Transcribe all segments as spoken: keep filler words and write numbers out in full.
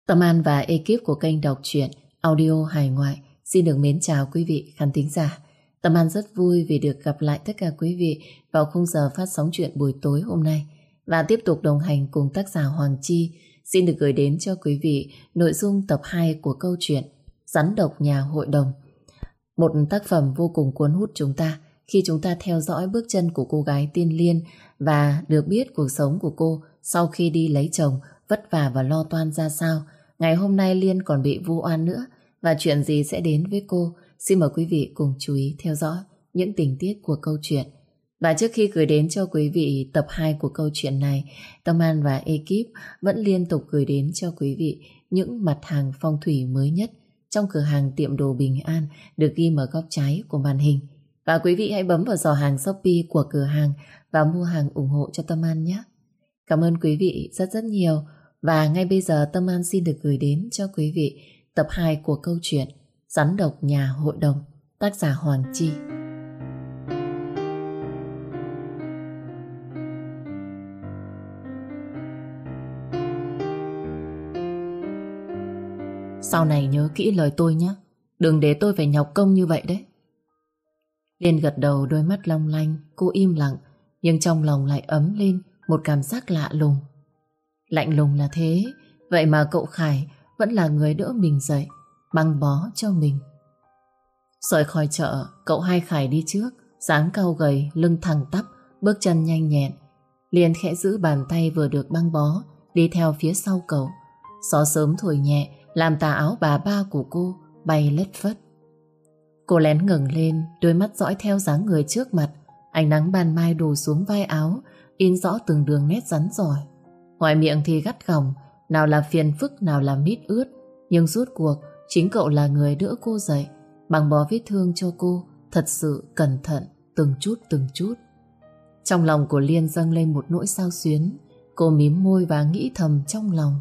Tâm An và ekip của kênh đọc truyện audio hài ngoại xin được mến chào quý vị khán thính giả. Tâm An rất vui vì được gặp lại tất cả quý vị vào khung giờ phát sóng truyện buổi tối hôm nay và tiếp tục đồng hành cùng tác giả Hoàng Chi. Xin được gửi đến cho quý vị nội dung tập hai của câu chuyện Rắn độc nhà hội đồng. Một tác phẩm vô cùng cuốn hút chúng ta khi chúng ta theo dõi bước chân của cô gái Tiên Liên và được biết cuộc sống của cô sau khi đi lấy chồng vất vả và lo toan ra sao. Ngày hôm nay Liên còn bị vu oan nữa và chuyện gì sẽ đến với cô. Xin mời quý vị cùng chú ý theo dõi những tình tiết của câu chuyện. Và trước khi gửi đến cho quý vị tập hai của câu chuyện này, Tâm An và ekip vẫn liên tục gửi đến cho quý vị những mặt hàng phong thủy mới nhất trong cửa hàng tiệm đồ Bình An được ghi ở góc trái của màn hình. Và quý vị hãy bấm vào giỏ hàng Shopee của cửa hàng và mua hàng ủng hộ cho Tâm An nhé. Cảm ơn quý vị rất rất nhiều. Và ngay bây giờ Tâm An xin được gửi đến cho quý vị tập hai của câu chuyện Rắn độc nhà hội đồng, tác giả Hoàng Chi. Sau này nhớ kỹ lời tôi nhé, đừng để tôi phải nhọc công như vậy đấy. Liên gật đầu, đôi mắt long lanh. Cô im lặng nhưng trong lòng lại ấm lên một cảm giác lạ lùng. Lạnh lùng là thế, vậy mà cậu Khải vẫn là người đỡ mình dậy, băng bó cho mình. Rời khỏi chợ, cậu hai Khải đi trước, dáng cao gầy, lưng thẳng tắp, bước chân nhanh nhẹn. Liên khẽ giữ bàn tay vừa được băng bó, đi theo phía sau cậu. Gió sớm thổi nhẹ, làm tà áo bà ba của cô bay lất phất. Cô lén ngẩng lên, đôi mắt dõi theo dáng người trước mặt. Ánh nắng ban mai đổ xuống vai áo, in rõ từng đường nét rắn rỏi. Ngoài miệng thì gắt gỏng, nào là phiền phức, nào là mít ướt. Nhưng rốt cuộc, chính cậu là người đỡ cô dậy, băng bó vết thương cho cô, thật sự cẩn thận, từng chút từng chút. Trong lòng của Liên dâng lên một nỗi xao xuyến. Cô mím môi và nghĩ thầm trong lòng.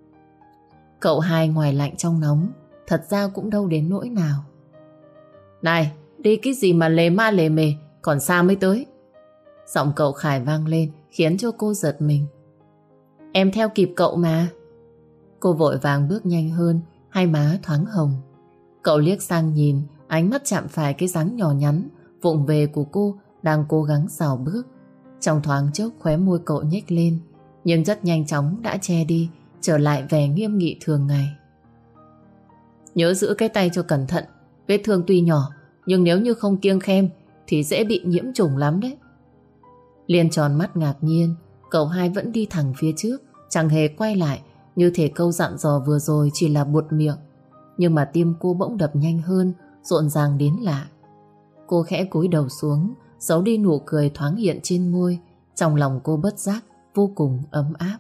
Cậu hai ngoài lạnh trong nóng, thật ra cũng đâu đến nỗi nào. Này, đi cái gì mà lề ma lề mề, còn xa mới tới. Giọng cậu Khải vang lên khiến cho cô giật mình. Em theo kịp cậu mà. Cô vội vàng bước nhanh hơn, hai má thoáng hồng. Cậu liếc sang nhìn, ánh mắt chạm phải cái dáng nhỏ nhắn vụng về của cô đang cố gắng rào bước. Trong thoáng chốc khóe môi cậu nhếch lên, nhưng rất nhanh chóng đã che đi, trở lại vẻ nghiêm nghị thường ngày. Nhớ giữ cái tay cho cẩn thận, vết thương tuy nhỏ nhưng nếu như không kiêng khem thì dễ bị nhiễm trùng lắm đấy. Liên tròn mắt ngạc nhiên. Cậu hai vẫn đi thẳng phía trước, chẳng hề quay lại, như thể câu dặn dò vừa rồi chỉ là buột miệng. Nhưng mà tim cô bỗng đập nhanh hơn, rộn ràng đến lạ. Cô khẽ cúi đầu xuống, giấu đi nụ cười thoáng hiện trên môi. Trong lòng cô bất giác vô cùng ấm áp.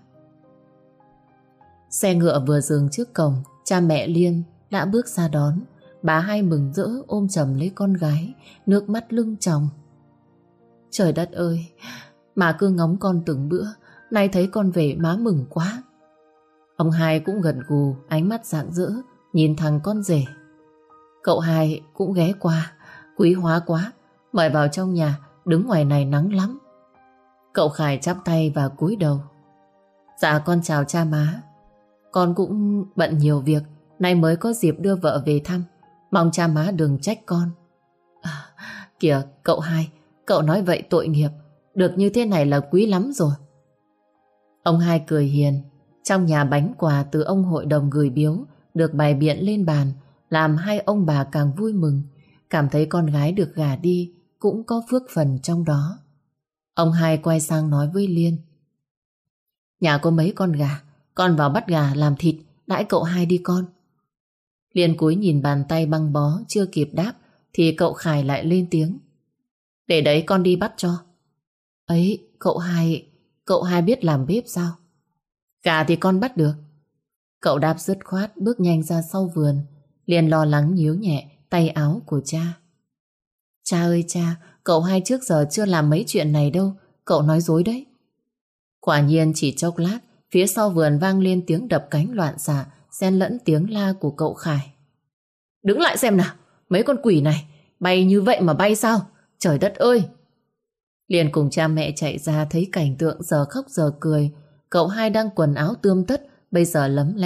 Xe ngựa vừa dừng trước cổng, cha mẹ Liên đã bước ra đón. Bà hai mừng rỡ ôm chầm lấy con gái, nước mắt lưng tròng. Trời đất ơi, má cứ ngóng con từng bữa, nay thấy con về má mừng quá. Ông hai cũng gật gù, ánh mắt rạng rỡ nhìn thằng con rể. Cậu hai cũng ghé qua, quý hóa quá, mời vào trong nhà, đứng ngoài này nắng lắm. Cậu Khải chắp tay và cúi đầu. Dạ con chào cha má. Con cũng bận nhiều việc, nay mới có dịp đưa vợ về thăm, mong cha má đừng trách con. À, kìa cậu hai, cậu nói vậy tội nghiệp, được như thế này là quý lắm rồi. Ông hai cười hiền. Trong nhà bánh quà từ ông hội đồng gửi biếu được bày biện lên bàn, làm hai ông bà càng vui mừng, cảm thấy con gái được gả đi cũng có phước phần trong đó. Ông hai quay sang nói với Liên. Nhà có mấy con gà, con vào bắt gà làm thịt đãi cậu hai đi con. Liên cúi nhìn bàn tay băng bó, chưa kịp đáp thì cậu Khải lại lên tiếng. Để đấy con đi bắt cho. Ấy, cậu hai, cậu hai biết làm bếp sao? Gà thì con bắt được. Cậu đáp dứt khoát, bước nhanh ra sau vườn. Liền lo lắng nhíu nhẹ tay áo của cha. Cha ơi cha, cậu hai trước giờ chưa làm mấy chuyện này đâu, cậu nói dối đấy. Quả nhiên chỉ chốc lát, phía sau vườn vang lên tiếng đập cánh loạn xạ, xen lẫn tiếng la của cậu Khải. Đứng lại xem nào, mấy con quỷ này bay như vậy mà bay sao? Trời đất ơi! Liền cùng cha mẹ chạy ra thấy cảnh tượng giờ khóc giờ cười. Cậu hai đang quần áo tươm tất, bây giờ lấm lem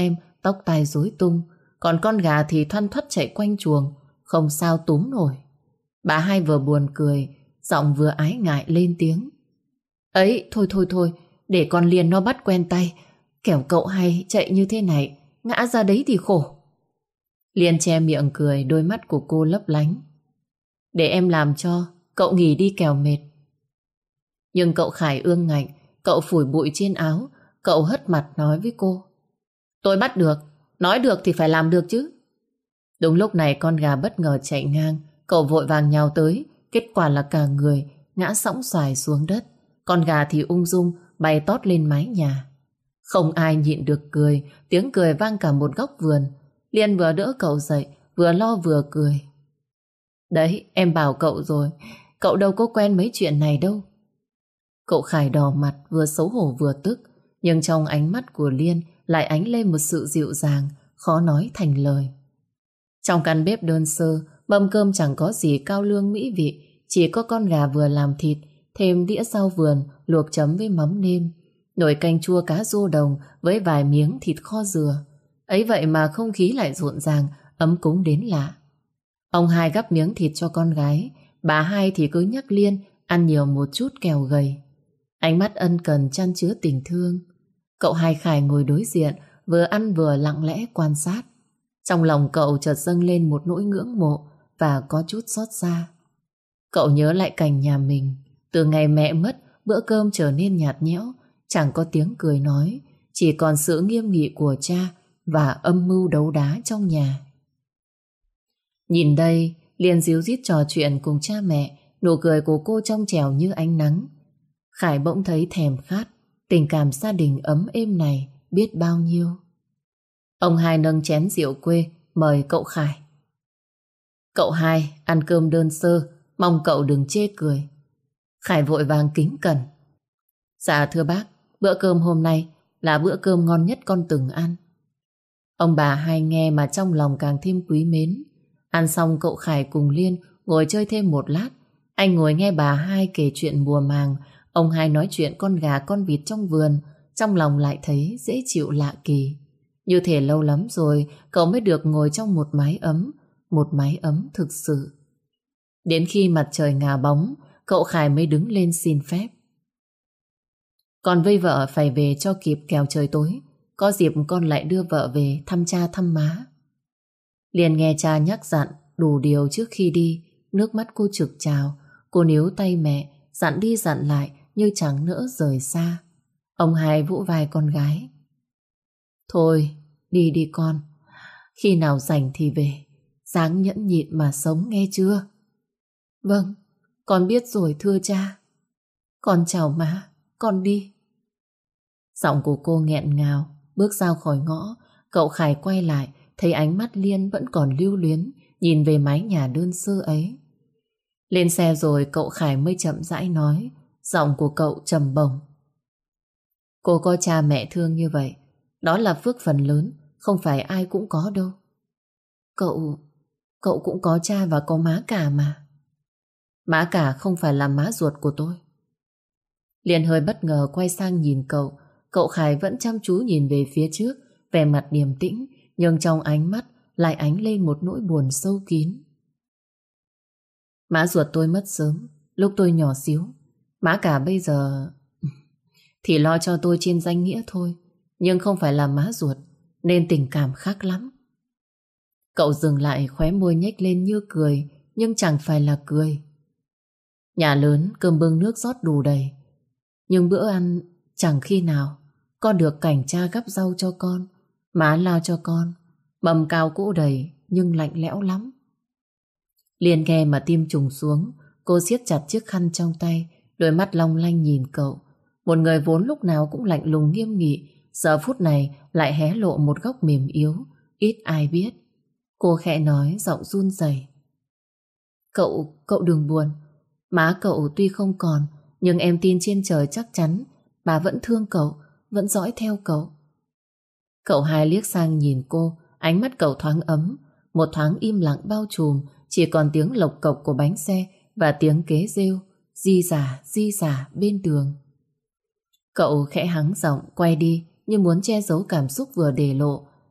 tóc tai rối tung, còn con gà thì thoăn thoắt chạy quanh chuồng, không sao túm nổi. Bà hai vừa buồn cười, giọng vừa ái ngại lên tiếng. Ấy, thôi thôi thôi, để con Liên nó bắt quen tay, kẻo cậu hay chạy như thế này, ngã ra đấy thì khổ. Liên che miệng cười, đôi mắt của cô lấp lánh. Để em làm cho, cậu nghỉ đi kẻo mệt. Nhưng cậu Khải ương ngạnh, cậu phủi bụi trên áo, cậu hất mặt nói với cô. Tôi bắt được, nói được thì phải làm được chứ. Đúng lúc này con gà bất ngờ chạy ngang, cậu vội vàng nhào tới, kết quả là cả người ngã sõng xoài xuống đất. Con gà thì ung dung bay tót lên mái nhà. Không ai nhịn được cười, tiếng cười vang cả một góc vườn. Liên vừa đỡ cậu dậy, vừa lo vừa cười. Đấy, em bảo cậu rồi, cậu đâu có quen mấy chuyện này đâu. Cậu Khải đỏ mặt, vừa xấu hổ vừa tức, nhưng trong ánh mắt của Liên lại ánh lên một sự dịu dàng, khó nói thành lời. Trong căn bếp đơn sơ, mâm cơm chẳng có gì cao lương mỹ vị, chỉ có con gà vừa làm thịt, thêm đĩa rau vườn luộc chấm với mắm nêm, nồi canh chua cá rô đồng với vài miếng thịt kho dừa. Ấy vậy mà không khí lại rộn ràng, ấm cúng đến lạ. Ông hai gắp miếng thịt cho con gái, bà hai thì cứ nhắc Liên ăn nhiều một chút kẻo gầy. Ánh mắt ân cần chan chứa tình thương. Cậu hai Khải ngồi đối diện, vừa ăn vừa lặng lẽ quan sát. Trong lòng cậu chợt dâng lên một nỗi ngưỡng mộ và có chút xót xa. Cậu nhớ lại cảnh nhà mình, từ ngày mẹ mất, bữa cơm trở nên nhạt nhẽo, chẳng có tiếng cười nói, chỉ còn sự nghiêm nghị của cha và âm mưu đấu đá trong nhà. Nhìn đây, Liên díu dít trò chuyện cùng cha mẹ, nụ cười của cô trong trẻo như ánh nắng. Khải bỗng thấy thèm khát, tình cảm gia đình ấm êm này biết bao nhiêu. Ông hai nâng chén rượu quê, mời cậu Khải. Cậu hai, ăn cơm đơn sơ, mong cậu đừng chê cười. Khải vội vàng kính cẩn. Dạ thưa bác, bữa cơm hôm nay là bữa cơm ngon nhất con từng ăn. Ông bà hai nghe mà trong lòng càng thêm quý mến. Ăn xong cậu Khải cùng Liên ngồi chơi thêm một lát. Anh ngồi nghe bà hai kể chuyện mùa màng, ông hai nói chuyện con gà con vịt trong vườn, trong lòng lại thấy dễ chịu lạ kỳ. Như thể lâu lắm rồi cậu mới được ngồi trong một mái ấm, một mái ấm thực sự. Đến khi mặt trời ngả bóng, cậu Khải mới đứng lên xin phép. Con với vợ phải về cho kịp kẻo trời tối, có dịp con lại đưa vợ về thăm cha thăm má. Liền nghe cha nhắc dặn đủ điều trước khi đi, nước mắt cô trực trào. Cô níu tay mẹ, dặn đi dặn lại như chẳng nỡ rời xa. Ông hai vỗ vai con gái. Thôi, đi đi con. Khi nào rảnh thì về, ráng nhẫn nhịn mà sống nghe chưa? Vâng, con biết rồi thưa cha. Con chào má, con đi. Giọng của cô nghẹn ngào. Bước ra khỏi ngõ, cậu Khải quay lại, thấy ánh mắt Liên vẫn còn lưu luyến, nhìn về mái nhà đơn sơ ấy. Lên xe rồi cậu Khải mới chậm rãi nói, giọng của cậu trầm bổng. Cô có cha mẹ thương như vậy, đó là phước phần lớn, không phải ai cũng có đâu. Cậu, cậu cũng có cha và có má cả mà. Má cả không phải là má ruột của tôi. Liên hơi bất ngờ quay sang nhìn cậu. Cậu Khải vẫn chăm chú nhìn về phía trước, vẻ mặt điềm tĩnh, nhưng trong ánh mắt lại ánh lên một nỗi buồn sâu kín. Má ruột tôi mất sớm, lúc tôi nhỏ xíu. Má cả bây giờ thì lo cho tôi trên danh nghĩa thôi, nhưng không phải là má ruột, nên tình cảm khác lắm. Cậu dừng lại, khóe môi nhếch lên như cười, nhưng chẳng phải là cười. Nhà lớn, cơm bưng nước rót đủ đầy, nhưng bữa ăn chẳng khi nào con được cảnh cha gắp rau cho con, má lao cho con. Mâm cao cỗ đầy nhưng lạnh lẽo lắm. Liên nghe mà tim trùng xuống. Cô siết chặt chiếc khăn trong tay, đôi mắt long lanh nhìn cậu. Một người vốn lúc nào cũng lạnh lùng nghiêm nghị, giờ phút này lại hé lộ một góc mềm yếu, ít ai biết. Cô khẽ nói, giọng run rẩy. Cậu, cậu đừng buồn. Má cậu tuy không còn, nhưng em tin trên trời chắc chắn bà vẫn thương cậu, vẫn dõi theo cậu. Cậu hai liếc sang nhìn cô, ánh mắt cậu thoáng ấm. Một thoáng im lặng bao trùm, chỉ còn tiếng lộc cộc của bánh xe và tiếng kế rêu di rả di rả bên đường. Cậu khẽ hắng giọng quay đi, như muốn che giấu cảm xúc vừa để lộ.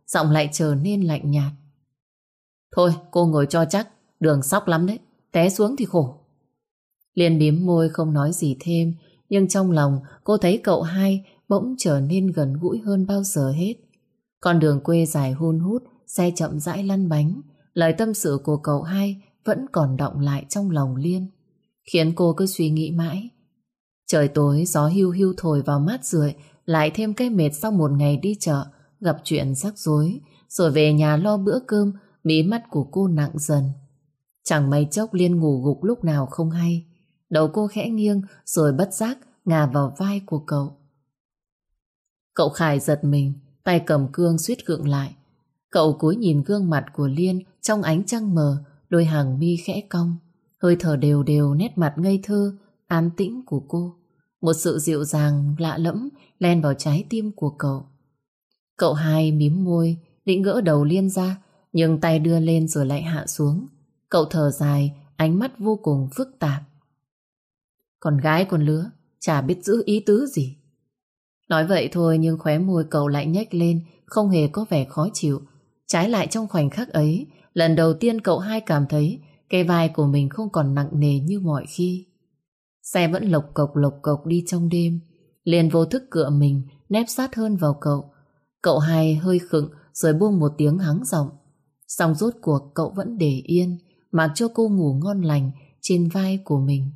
giọng lại trở nên lạnh nhạt. Thôi cô ngồi cho chắc, đường sóc lắm đấy, té xuống thì khổ. Liên mím môi không nói gì thêm, nhưng trong lòng cô thấy cậu hai bỗng trở nên gần gũi hơn bao giờ hết. Con đường quê dài hun hút, xe chậm rãi lăn bánh, lời tâm sự của cậu hai vẫn còn đọng lại trong lòng Liên, khiến cô cứ suy nghĩ mãi. Trời tối, gió hiu hiu thổi vào mát rượi, lại thêm cái mệt sau một ngày đi chợ, gặp chuyện rắc rối, rồi về nhà lo bữa cơm, mí mắt của cô nặng dần. Chẳng mấy chốc Liên ngủ gục lúc nào không hay. Đầu cô khẽ nghiêng rồi bất giác ngả vào vai của cậu. Cậu Khải giật mình, tay cầm cương suýt gượng lại. Cậu cúi nhìn gương mặt của Liên trong ánh trăng mờ, đôi hàng mi khẽ cong, hơi thở đều đều, nét mặt ngây thơ, an tĩnh của cô. Một sự dịu dàng lạ lẫm len vào trái tim của cậu. Cậu hai mím môi, định gỡ đầu Liên ra, nhưng tay đưa lên rồi lại hạ xuống. Cậu thở dài, ánh mắt vô cùng phức tạp. Con gái con lứa, chả biết giữ ý tứ gì. Nói vậy thôi nhưng khóe môi cậu lại nhếch lên, không hề có vẻ khó chịu. Trái lại trong khoảnh khắc ấy, lần đầu tiên cậu hai cảm thấy cái vai của mình không còn nặng nề như mọi khi. Xe vẫn lộc cộc lộc cộc đi trong đêm. Liền vô thức cựa mình, nép sát hơn vào cậu. Cậu hai hơi khựng rồi buông một tiếng hắng giọng. Xong rốt cuộc cậu vẫn để yên, mặc cho cô ngủ ngon lành trên vai của mình.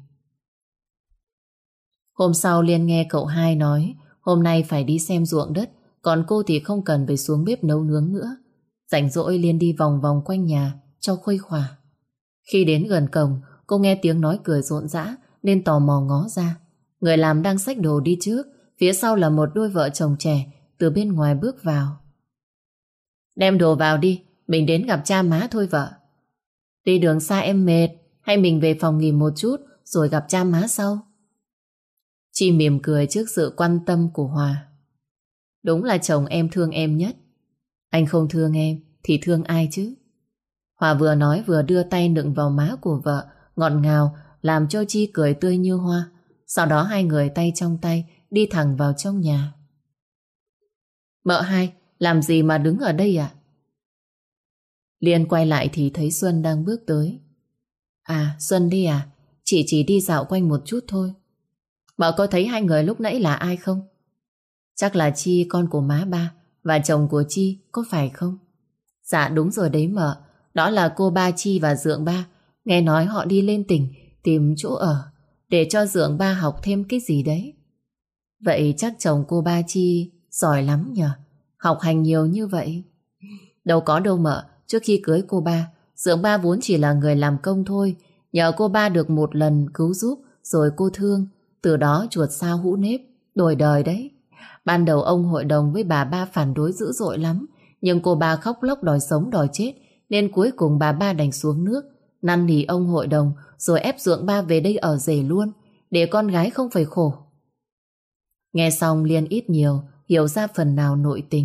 Hôm sau Liên nghe cậu hai nói hôm nay phải đi xem ruộng đất, còn cô thì không cần phải xuống bếp nấu nướng nữa. Rảnh rỗi Liên đi vòng vòng quanh nhà cho khuây khỏa. Khi đến gần cổng, cô nghe tiếng nói cười rộn rã nên tò mò ngó ra. Người làm đang xách đồ đi trước, phía sau là một đôi vợ chồng trẻ từ bên ngoài bước vào. Đem đồ vào đi, mình đến gặp cha má thôi vợ. Đi đường xa em mệt, hay mình về phòng nghỉ một chút rồi gặp cha má sau? Chị mỉm cười trước sự quan tâm của Hòa. Đúng là chồng em thương em nhất. Anh không thương em thì thương ai chứ? Hòa vừa nói vừa đưa tay nựng vào má của vợ, ngọt ngào làm cho Chi cười tươi như hoa. Sau đó hai người tay trong tay đi thẳng vào trong nhà. Mợ hai, làm gì mà đứng ở đây ạ? Liên quay lại thì thấy Xuân đang bước tới. À, Xuân đi à? Chị chỉ đi dạo quanh một chút thôi. Mợ có thấy hai người lúc nãy là ai không? Chắc là Chi, con của má ba, và chồng của Chi, có phải không? Dạ đúng rồi đấy mợ. Đó là cô ba Chi và dượng ba. Nghe nói họ đi lên tỉnh tìm chỗ ở để cho dượng ba học thêm cái gì đấy. Vậy chắc chồng cô ba Chi giỏi lắm nhờ, học hành nhiều như vậy. Đâu có đâu mợ. Trước khi cưới cô ba, dượng ba vốn chỉ là người làm công thôi. Nhờ cô ba được một lần cứu giúp, rồi cô thương. Từ đó chuột sao hũ nếp, đổi đời đấy. Ban đầu ông hội đồng với bà ba phản đối dữ dội lắm, nhưng cô ba khóc lóc đòi sống đòi chết, nên cuối cùng bà ba đành xuống nước, năn nỉ ông hội đồng, rồi ép dượng ba về đây ở rể luôn, để con gái không phải khổ. Nghe xong Liên ít nhiều hiểu ra phần nào nội tình.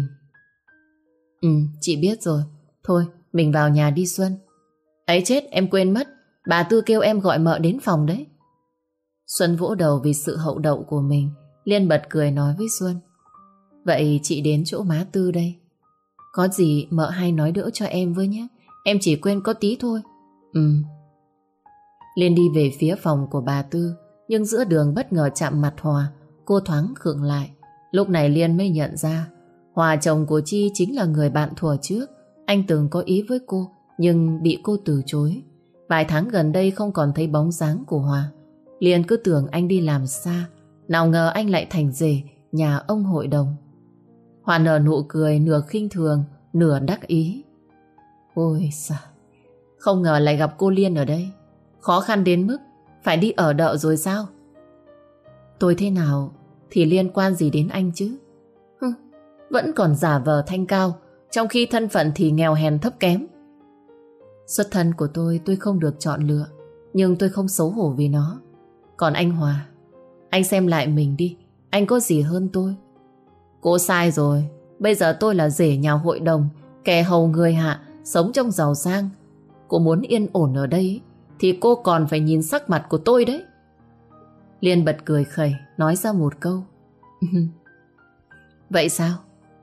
Ừ, chị biết rồi. Thôi, mình vào nhà đi Xuân. Ấy chết, em quên mất, bà Tư kêu em gọi mợ đến phòng đấy. Xuân vỗ đầu vì sự hậu đậu của mình. Liên bật cười nói với Xuân. Vậy chị đến chỗ má Tư đây. Có gì mợ hay nói đỡ cho em với nhé. Em chỉ quên có tí thôi. Ừ. Liên đi về phía phòng của bà Tư, nhưng giữa đường bất ngờ chạm mặt Hòa. Cô thoáng khựng lại. Lúc này Liên mới nhận ra Hòa, chồng của Chi, chính là người bạn thuở trước. Anh từng có ý với cô, nhưng bị cô từ chối. Vài tháng gần đây không còn thấy bóng dáng của Hòa. Liên cứ tưởng anh đi làm xa, nào ngờ anh lại thành rể nhà ông hội đồng. Hòa nở nụ cười nửa khinh thường, nửa đắc ý. Ôi sao, không ngờ lại gặp cô Liên ở đây. Khó khăn đến mức phải đi ở đợ rồi sao? Tôi thế nào thì liên quan gì đến anh chứ? Hừ, vẫn còn giả vờ thanh cao, trong khi thân phận thì nghèo hèn thấp kém. Xuất thân của tôi tôi không được chọn lựa, nhưng tôi không xấu hổ vì nó. Còn anh Hòa, anh xem lại mình đi, anh có gì hơn tôi? Cô sai rồi. Bây giờ tôi là rể nhà hội đồng, kẻ hầu người hạ, sống trong giàu sang. Cô muốn yên ổn ở đây thì cô còn phải nhìn sắc mặt của tôi đấy. Liên bật cười khẩy, nói ra một câu. Vậy sao?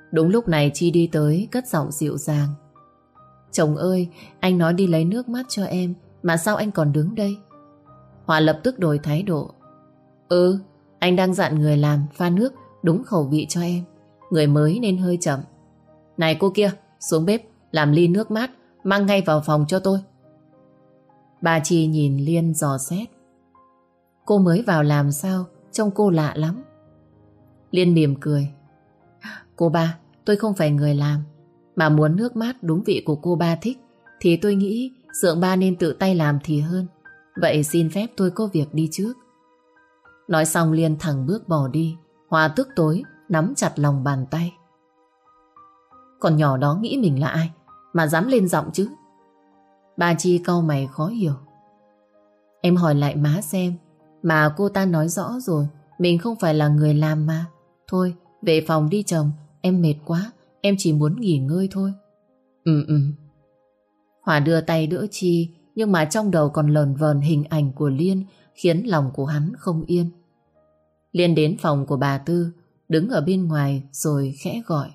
Đúng lúc này Chi đi tới, cất giọng dịu dàng. Chồng ơi, anh nói đi lấy nước mát cho em, mà sao anh còn đứng đây? Hòa lập tức đổi thái độ. Ừ, anh đang dặn người làm pha nước đúng khẩu vị cho em. Người mới nên hơi chậm. Này cô kia, xuống bếp làm ly nước mát, mang ngay vào phòng cho tôi. Bà Chi nhìn Liên dò xét. Cô mới vào làm sao, trông cô lạ lắm. Liên mỉm cười. Cô ba, tôi không phải người làm, mà muốn nước mát đúng vị của cô ba thích thì tôi nghĩ Dượng ba nên tự tay làm thì hơn. Vậy xin phép tôi có việc đi trước. Nói xong Liên thẳng bước bỏ đi. Hòa tức tối nắm chặt lòng bàn tay. Con nhỏ đó nghĩ mình là ai mà dám lên giọng chứ? Bà Chi cau mày khó hiểu. Em hỏi lại má xem, mà cô ta nói rõ rồi, mình không phải là người làm mà. Thôi về phòng đi chồng, em mệt quá, em chỉ muốn nghỉ ngơi thôi. Ừ ừ. Hòa đưa tay đỡ Chi, nhưng mà trong đầu còn lờn vờn hình ảnh của Liên, khiến lòng của hắn không yên. Liên đến phòng của bà Tư, đứng ở bên ngoài rồi khẽ gọi.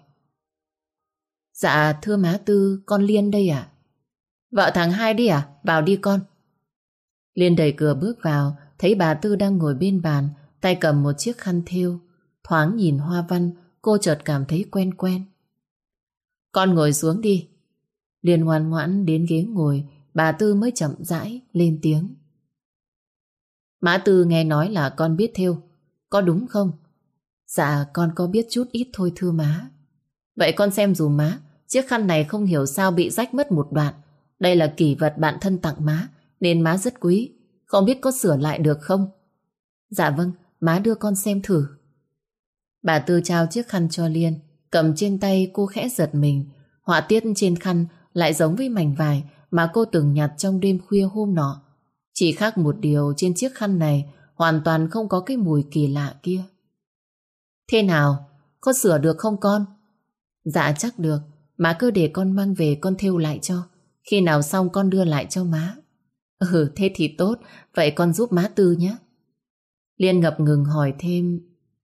Dạ thưa má Tư, con Liên đây ạ. Vợ thằng Hai đi à? Vào đi con. Liên đẩy cửa bước vào, thấy bà Tư đang ngồi bên bàn, tay cầm một chiếc khăn thêu. Thoáng nhìn hoa văn, cô chợt cảm thấy quen quen. Con ngồi xuống đi. Liên ngoan ngoãn đến ghế ngồi, bà Tư mới chậm rãi lên tiếng. Má Tư nghe nói là con biết thêu, có đúng không? Dạ con có biết chút ít thôi thưa má. Vậy con xem dùm má, chiếc khăn này không hiểu sao bị rách mất một đoạn. Đây là kỷ vật bạn thân tặng má, nên má rất quý. Không biết có sửa lại được không? Dạ vâng, má đưa con xem thử. Bà Tư trao chiếc khăn cho Liên, cầm trên tay cô khẽ giật mình. Họa tiết trên khăn lại giống với mảnh vải mà cô từng nhặt trong đêm khuya hôm nọ. Chỉ khác một điều, trên chiếc khăn này hoàn toàn không có cái mùi kỳ lạ kia. Thế nào? Có sửa được không con? Dạ chắc được. Má cứ để con mang về con thêu lại cho. Khi nào xong con đưa lại cho má. Ừ thế thì tốt. Vậy con giúp má Tư nhé. Liên ngập ngừng hỏi thêm.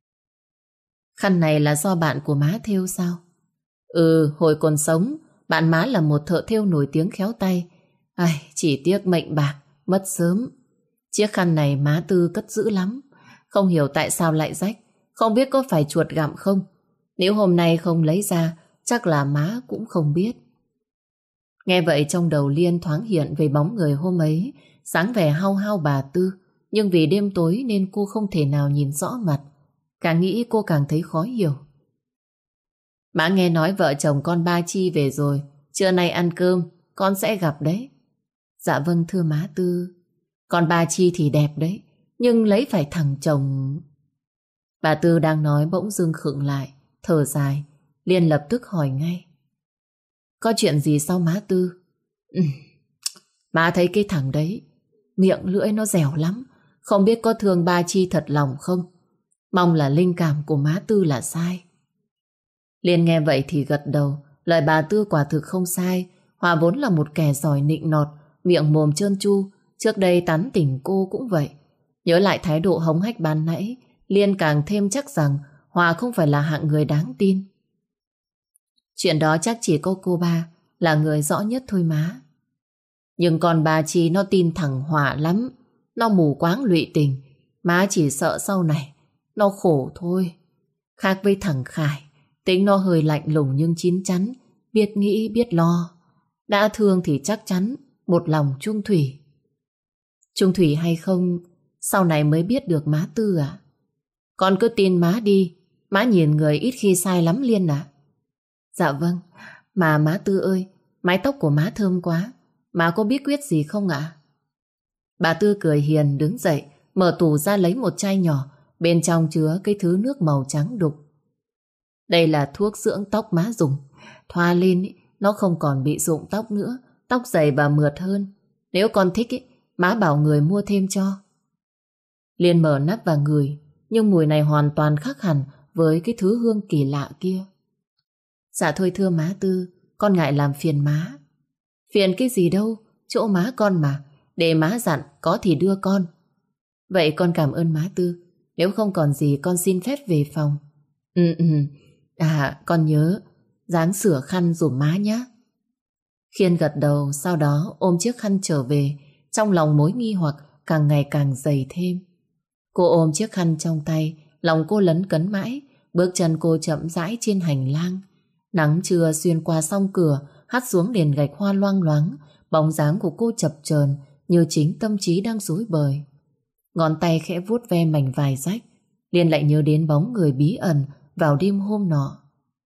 Khăn này là do bạn của má thêu sao? Ừ, hồi còn sống bạn má là một thợ thêu nổi tiếng khéo tay. Ai, chỉ tiếc mệnh bạc, mất sớm. Chiếc khăn này má Tư cất giữ lắm. Không hiểu tại sao lại rách. Không biết có phải chuột gặm không. Nếu hôm nay không lấy ra, chắc là má cũng không biết. Nghe vậy trong đầu Liên thoáng hiện về bóng người hôm ấy, dáng vẻ hao hao bà Tư. Nhưng vì đêm tối nên cô không thể nào nhìn rõ mặt. Càng nghĩ cô càng thấy khó hiểu. Má nghe nói vợ chồng con ba Chi về rồi. Trưa nay ăn cơm, con sẽ gặp đấy. Dạ vâng thưa má Tư. Con ba Chi thì đẹp đấy, nhưng lấy phải thằng chồng... Bà Tư đang nói bỗng dưng khựng lại, thở dài. Liên lập tức hỏi ngay. Có chuyện gì sao má Tư? Ừ. Má thấy cái thằng đấy, miệng lưỡi nó dẻo lắm. Không biết có thương ba Chi thật lòng không? Mong là linh cảm của má Tư là sai. Liên nghe vậy thì gật đầu. Lời bà Tư quả thực không sai. Hòa vốn là một kẻ giỏi nịnh nọt, miệng mồm trơn tru. Trước đây tán tỉnh cô cũng vậy. Nhớ lại thái độ hống hách ban nãy, Liên càng thêm chắc rằng Hòa không phải là hạng người đáng tin. Chuyện đó chắc chỉ có cô ba là người rõ nhất thôi má. Nhưng còn bà Chi nó tin thằng Hòa lắm. Nó mù quáng lụy tình. Má chỉ sợ sau này nó khổ thôi. Khác với thằng Khải, tính nó hơi lạnh lùng nhưng chín chắn, biết nghĩ biết lo. Đã thương thì chắc chắn một lòng chung thủy. Chung thủy hay không, sau này mới biết được má Tư à. Con cứ tin má đi. Má nhìn người ít khi sai lắm Liên à. Dạ vâng. Mà má Tư ơi, mái tóc của má thơm quá. Má có bí quyết gì không ạ? Bà Tư cười hiền đứng dậy, mở tủ ra lấy một chai nhỏ, bên trong chứa cái thứ nước màu trắng đục. Đây là thuốc dưỡng tóc má dùng. Thoa lên ý, nó không còn bị rụng tóc nữa, tóc dày và mượt hơn. Nếu con thích ý, má bảo người mua thêm cho. Liên mở nắp và ngửi, nhưng mùi này hoàn toàn khác hẳn với cái thứ hương kỳ lạ kia. Dạ thôi thưa má Tư, con ngại làm phiền má. Phiền cái gì đâu, chỗ má con mà. Để má dặn có thì đưa con. Vậy con cảm ơn má Tư. Nếu không còn gì con xin phép về phòng. Ừ ừ. À con nhớ Ráng sửa khăn dùm má nhé. Khiên gật đầu, sau đó ôm chiếc khăn trở về. Trong lòng mối nghi hoặc càng ngày càng dày thêm. Cô ôm chiếc khăn trong tay, lòng cô lấn cấn mãi. Bước chân cô chậm rãi trên hành lang. Nắng trưa xuyên qua song cửa, hắt xuống nền gạch hoa loang loáng. Bóng dáng của cô chập chờn như chính tâm trí đang rối bời. Ngón tay khẽ vuốt ve mảnh vải rách. Liên lại nhớ đến bóng người bí ẩn vào đêm hôm nọ.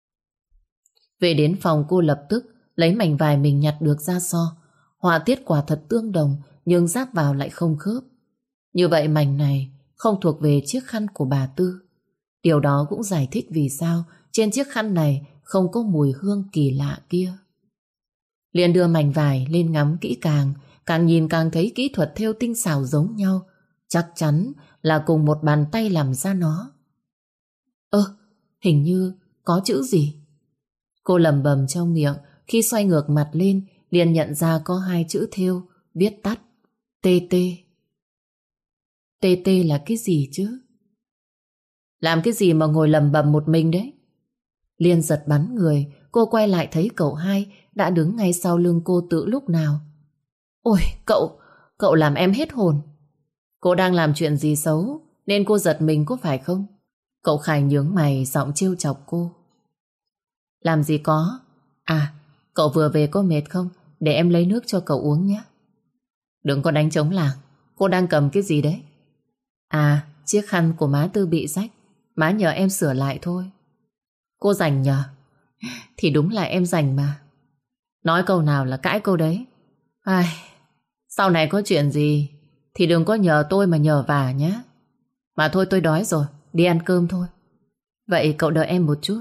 Về đến phòng, cô lập tức lấy mảnh vải mình nhặt được ra so. Họa tiết quả thật tương đồng, nhưng ráp vào lại không khớp. Như vậy mảnh này không thuộc về chiếc khăn của bà Tư. Điều đó cũng giải thích vì sao trên chiếc khăn này không có mùi hương kỳ lạ kia. Liên đưa mảnh vải lên ngắm kỹ càng. Càng nhìn càng thấy kỹ thuật thêu tinh xảo giống nhau. Chắc chắn là cùng một bàn tay làm ra nó. Ơ, hình như có chữ gì? Cô lẩm bẩm trong miệng. Khi xoay ngược mặt lên, liền nhận ra có hai chữ thêu viết tắt tê tê. tê tê là cái gì chứ? Làm cái gì mà ngồi lẩm bẩm một mình đấy? Liên giật bắn người. Cô quay lại thấy cậu hai đã đứng ngay sau lưng cô từ lúc nào. Ôi, cậu, cậu làm em hết hồn. Cô đang làm chuyện gì xấu nên cô giật mình có phải không? Cậu Khải nhướng mày, giọng trêu chọc cô. Làm gì có. À, cậu vừa về có mệt không? Để em lấy nước cho cậu uống nhé. Đừng có đánh trống lảng. Cô đang cầm cái gì đấy? À, chiếc khăn của má Tư bị rách. Má nhờ em sửa lại thôi. Cô rảnh nhờ? Thì đúng là em rảnh mà. Nói câu nào là cãi câu đấy. Ai, sau này có chuyện gì thì đừng có nhờ tôi mà nhờ vả nhé. Mà thôi, tôi đói rồi, đi ăn cơm thôi. Vậy cậu đợi em một chút.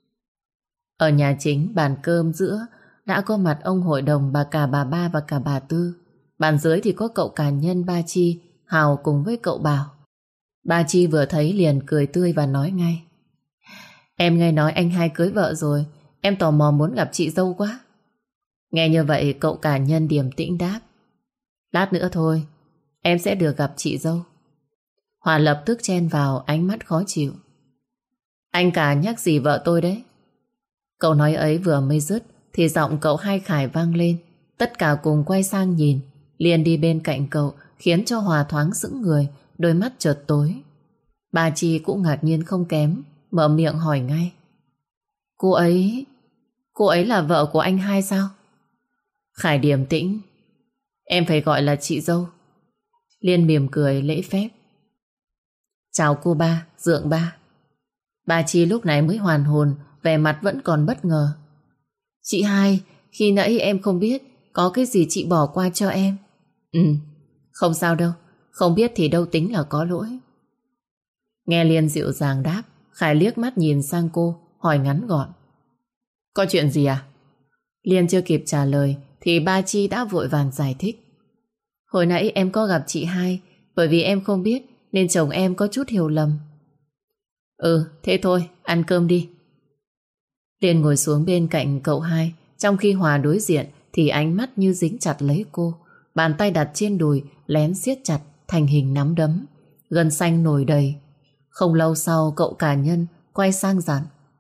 Ở nhà chính, bàn cơm giữa đã có mặt ông hội đồng, bà cả, bà ba và cả bà Tư. Bàn dưới thì có cậu cả Nhân, ba Chi, Hào cùng với cậu Bảo. Ba Chi vừa thấy liền cười tươi và nói ngay. Em nghe nói anh hai cưới vợ rồi, em tò mò muốn gặp chị dâu quá. Nghe như vậy cậu cả Nhân điềm tĩnh đáp. Lát nữa thôi, em sẽ được gặp chị dâu. Hòa lập tức chen vào, ánh mắt khó chịu. Anh cả nhắc gì vợ tôi đấy? Cậu nói ấy vừa mới dứt thì giọng cậu hai Khải vang lên. Tất cả cùng quay sang nhìn. Liền đi bên cạnh cậu, khiến cho Hòa thoáng sững người, đôi mắt chợt tối. Bà Chi cũng ngạc nhiên không kém, mở miệng hỏi ngay. Cô ấy... Cô ấy là vợ của anh hai sao? Khải điềm tĩnh. Em phải gọi là chị dâu. Liên mỉm cười lễ phép. Chào cô ba, dượng ba. Bà Chi lúc này mới hoàn hồn, vẻ mặt vẫn còn bất ngờ. Chị hai, khi nãy em không biết có cái gì chị bỏ qua cho em. Ừ, không sao đâu. Không biết thì đâu tính là có lỗi. Nghe Liên dịu dàng đáp, Khải liếc mắt nhìn sang cô, hỏi ngắn gọn. Có chuyện gì à? Liên chưa kịp trả lời thì ba Chi đã vội vàng giải thích. Hồi nãy em có gặp chị hai, bởi vì em không biết nên chồng em có chút hiểu lầm. Ừ, thế thôi, ăn cơm đi. Liên ngồi xuống bên cạnh cậu hai. Trong khi Hòa đối diện thì ánh mắt như dính chặt lấy cô. Bàn tay đặt trên đùi, lén siết chặt thành hình nắm đấm. Gân xanh nổi đầy. Không lâu sau cậu cả Nhân quay sang dặn.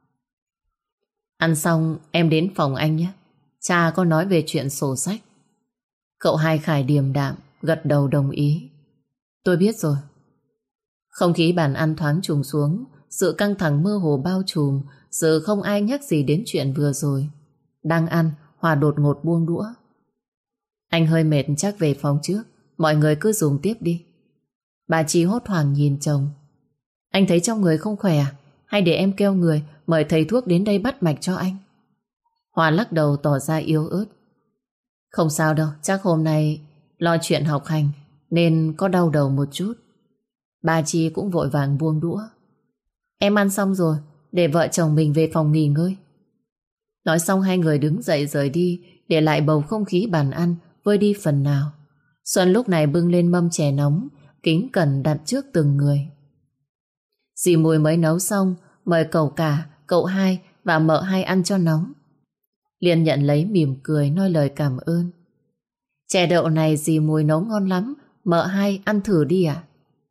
Ăn xong em đến phòng anh nhé. Cha có nói về chuyện sổ sách. Cậu hai Khải điềm đạm gật đầu đồng ý. Tôi biết rồi. Không khí bàn ăn thoáng trùng xuống. Sự căng thẳng mơ hồ bao trùm. Giờ không ai nhắc gì đến chuyện vừa rồi. Đang ăn, Hòa đột ngột buông đũa. Anh hơi mệt chắc về phòng trước. Mọi người cứ dùng tiếp đi. Bà Chi hốt hoảng nhìn chồng. Anh thấy trong người không khỏe à? Hay để em kêu người mời thầy thuốc đến đây bắt mạch cho anh? Hòa lắc đầu tỏ ra yếu ớt. Không sao đâu, chắc hôm nay lo chuyện học hành nên có đau đầu một chút. Bà Chi cũng vội vàng buông đũa. Em ăn xong rồi, để vợ chồng mình về phòng nghỉ ngơi. Nói xong hai người đứng dậy rời đi, để lại bầu không khí bàn ăn vơi đi phần nào. Xuân lúc này bưng lên mâm chè nóng, kính cẩn đặt trước từng người. Dì Mùi mới nấu xong, mời cậu cả, cậu hai và mợ hai ăn cho nóng. Liên nhận lấy mỉm cười nói lời cảm ơn. Chè đậu này dì Mùi nấu ngon lắm, mợ hai ăn thử đi ạ.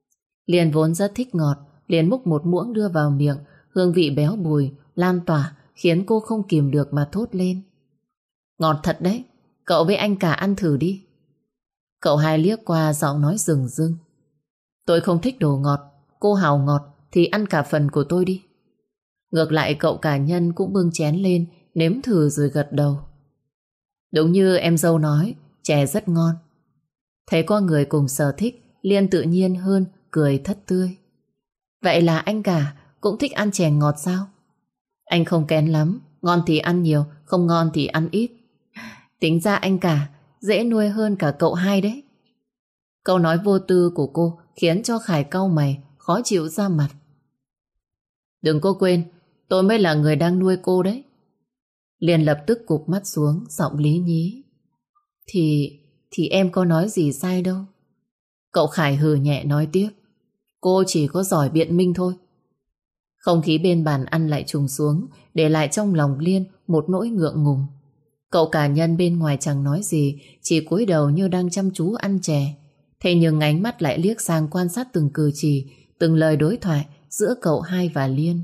Liên vốn rất thích ngọt, liền múc một muỗng đưa vào miệng, hương vị béo bùi lan tỏa khiến cô không kìm được mà thốt lên. Ngọt thật đấy, cậu với anh cả ăn thử đi. Cậu hai liếc qua giọng nói rừng rưng. Tôi không thích đồ ngọt, cô Hào ngọt thì ăn cả phần của tôi đi. Ngược lại cậu cả Nhân cũng bưng chén lên, nếm thử rồi gật đầu. Đúng như em dâu nói, chè rất ngon. Thấy có người cùng sở thích, Liên tự nhiên hơn, cười thất tươi. Vậy là anh cả cũng thích ăn chè ngọt sao? Anh không kén lắm, ngon thì ăn nhiều, không ngon thì ăn ít. Tính ra anh cả dễ nuôi hơn cả cậu hai đấy. Câu nói vô tư của cô khiến cho Khải cau mày, khó chịu ra mặt. Đừng có quên, tôi mới là người đang nuôi cô đấy. Liên lập tức cụp mắt xuống, giọng lý nhí. Thì, thì em có nói gì sai đâu. Cậu Khải hừ nhẹ nói tiếp. Cô chỉ có giỏi biện minh thôi. Không khí bên bàn ăn lại trùng xuống, để lại trong lòng Liên một nỗi ngượng ngùng. Cậu cả Nhân bên ngoài chẳng nói gì, chỉ cúi đầu như đang chăm chú ăn chè. Thế nhưng ánh mắt lại liếc sang quan sát từng cử chỉ, từng lời đối thoại giữa cậu hai và Liên.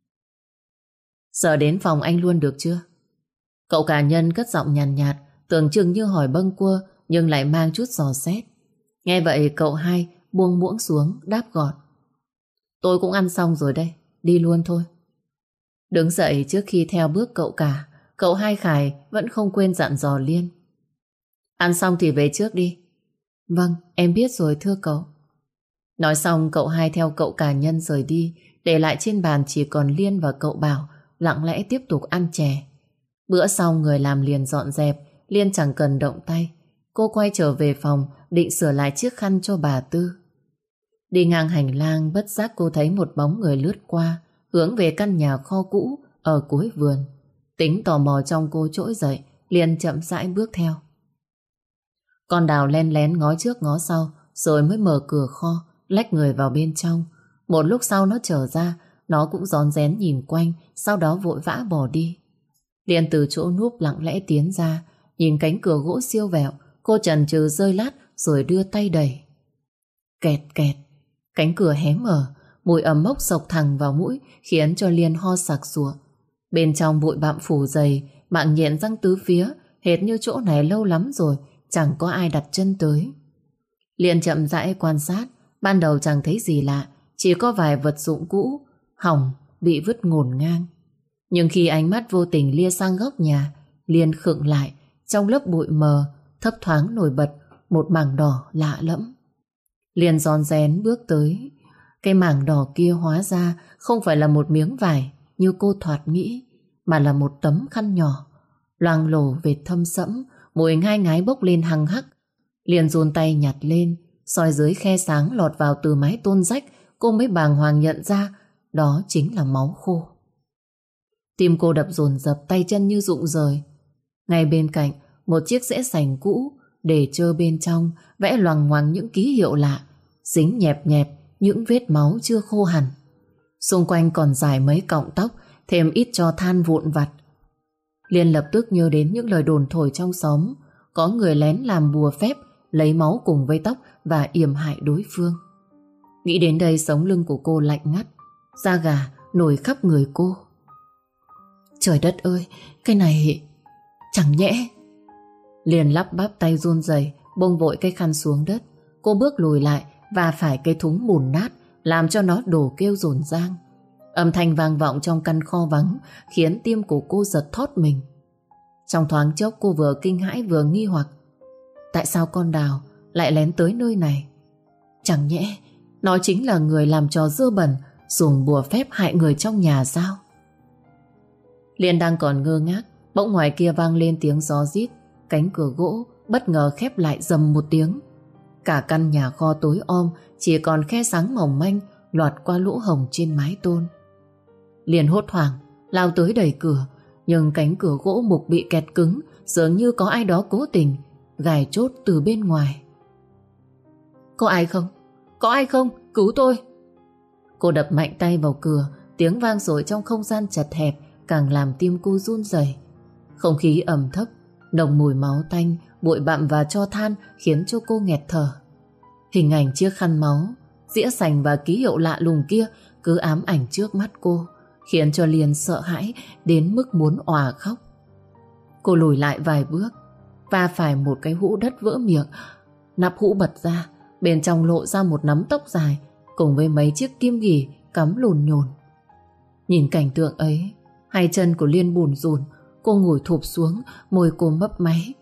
Giờ đến phòng anh luôn được chưa? Cậu cả Nhân cất giọng nhàn nhạt, nhạt, tưởng chừng như hỏi bâng quơ nhưng lại mang chút dò xét. Nghe vậy cậu hai buông muỗng xuống, đáp gọn. Tôi cũng ăn xong rồi đây, đi luôn thôi. Đứng dậy trước khi theo bước cậu cả, cậu hai Khải vẫn không quên dặn dò Liên. Ăn xong thì về trước đi. Vâng, em biết rồi thưa cậu. Nói xong cậu hai theo cậu cả Nhân rời đi, để lại trên bàn chỉ còn Liên và cậu Bảo lặng lẽ tiếp tục ăn chè. Bữa sau người làm liền dọn dẹp, Liên chẳng cần động tay. Cô quay trở về phòng, định sửa lại chiếc khăn cho bà Tư. Đi ngang hành lang, bất giác cô thấy một bóng người lướt qua, hướng về căn nhà kho cũ ở cuối vườn. Tính tò mò trong cô trỗi dậy, liền chậm rãi bước theo. Con Đào len lén ngó trước ngó sau, rồi mới mở cửa kho, lách người vào bên trong. Một lúc sau nó trở ra, nó cũng rón rén nhìn quanh, sau đó vội vã bỏ đi. Liên từ chỗ núp lặng lẽ tiến ra, nhìn cánh cửa gỗ siêu vẹo, cô chần chừ rơi lát rồi đưa tay đẩy. Kẹt kẹt, cánh cửa hé mở, mùi ẩm mốc sộc thẳng vào mũi khiến cho Liên ho sặc sụa. Bên trong bụi bặm phủ dày, mạng nhện răng tứ phía, hệt như chỗ này lâu lắm rồi chẳng có ai đặt chân tới. Liên chậm rãi quan sát, ban đầu chẳng thấy gì lạ, chỉ có vài vật dụng cũ, hỏng, bị vứt ngổn ngang. Nhưng khi ánh mắt vô tình lia sang góc nhà, Liên khựng lại, trong lớp bụi mờ, thấp thoáng nổi bật một mảng đỏ lạ lẫm. Liên rón rén bước tới, cái mảng đỏ kia hóa ra không phải là một miếng vải như cô thoạt nghĩ, mà là một tấm khăn nhỏ, loang lổ vệt thâm sẫm, mùi ngai ngái bốc lên hăng hắc. Liên giun tay nhặt lên, soi dưới khe sáng lọt vào từ mái tôn rách, cô mới bàng hoàng nhận ra đó chính là máu khô. Tim cô đập dồn dập, tay chân như rụng rời. Ngay bên cạnh, một chiếc giẽ sành cũ, để trơ bên trong, vẽ loằng ngoằng những ký hiệu lạ, dính nhẹp nhẹp những vết máu chưa khô hẳn. Xung quanh còn dài mấy cọng tóc, thêm ít tro than vụn vặt. Liên lập tức nhớ đến những lời đồn thổi trong xóm, có người lén làm bùa phép, lấy máu cùng với tóc và yểm hại đối phương. Nghĩ đến đây sống lưng của cô lạnh ngắt, da gà nổi khắp người cô. Trời đất ơi, cái này chẳng nhẽ. Liền lắp bắp tay run rẩy, bông vội cái khăn xuống đất. Cô bước lùi lại và phải cái thúng mùn nát, làm cho nó đổ kêu rồn rang. Âm thanh vang vọng trong căn kho vắng, khiến tim của cô giật thót mình. Trong thoáng chốc cô vừa kinh hãi vừa nghi hoặc. Tại sao con Đào lại lén tới nơi này? Chẳng nhẽ nó chính là người làm trò dơ bẩn, dùng bùa phép hại người trong nhà sao? Liên đang còn ngơ ngác, bỗng ngoài kia vang lên tiếng gió rít. Cánh cửa gỗ bất ngờ khép lại rầm một tiếng. Cả căn nhà kho tối om, chỉ còn khe sáng mỏng manh lọt qua lỗ hổng trên mái tôn. Liền hốt hoảng lao tới đẩy cửa, nhưng cánh cửa gỗ mục bị kẹt cứng, dường như có ai đó cố tình gài chốt từ bên ngoài. Có ai không? Có ai không? Cứu tôi! Cô đập mạnh tay vào cửa, tiếng vang rồi trong không gian chật hẹp càng làm tim cô run rẩy. Không khí ẩm thấp, nồng mùi máu tanh, bụi bặm và tro than khiến cho cô nghẹt thở. Hình ảnh chiếc khăn máu, dĩa sành và ký hiệu lạ lùng kia cứ ám ảnh trước mắt cô, khiến cho Liên sợ hãi đến mức muốn òa khóc. Cô lùi lại vài bước, va phải một cái hũ đất vỡ miệng. Nắp hũ bật ra, bên trong lộ ra một nắm tóc dài cùng với mấy chiếc kim ghì cắm lùn nhồn. Nhìn cảnh tượng ấy, hai chân của Liên bùn rùn, cô ngồi thụp xuống, môi cô mấp máy.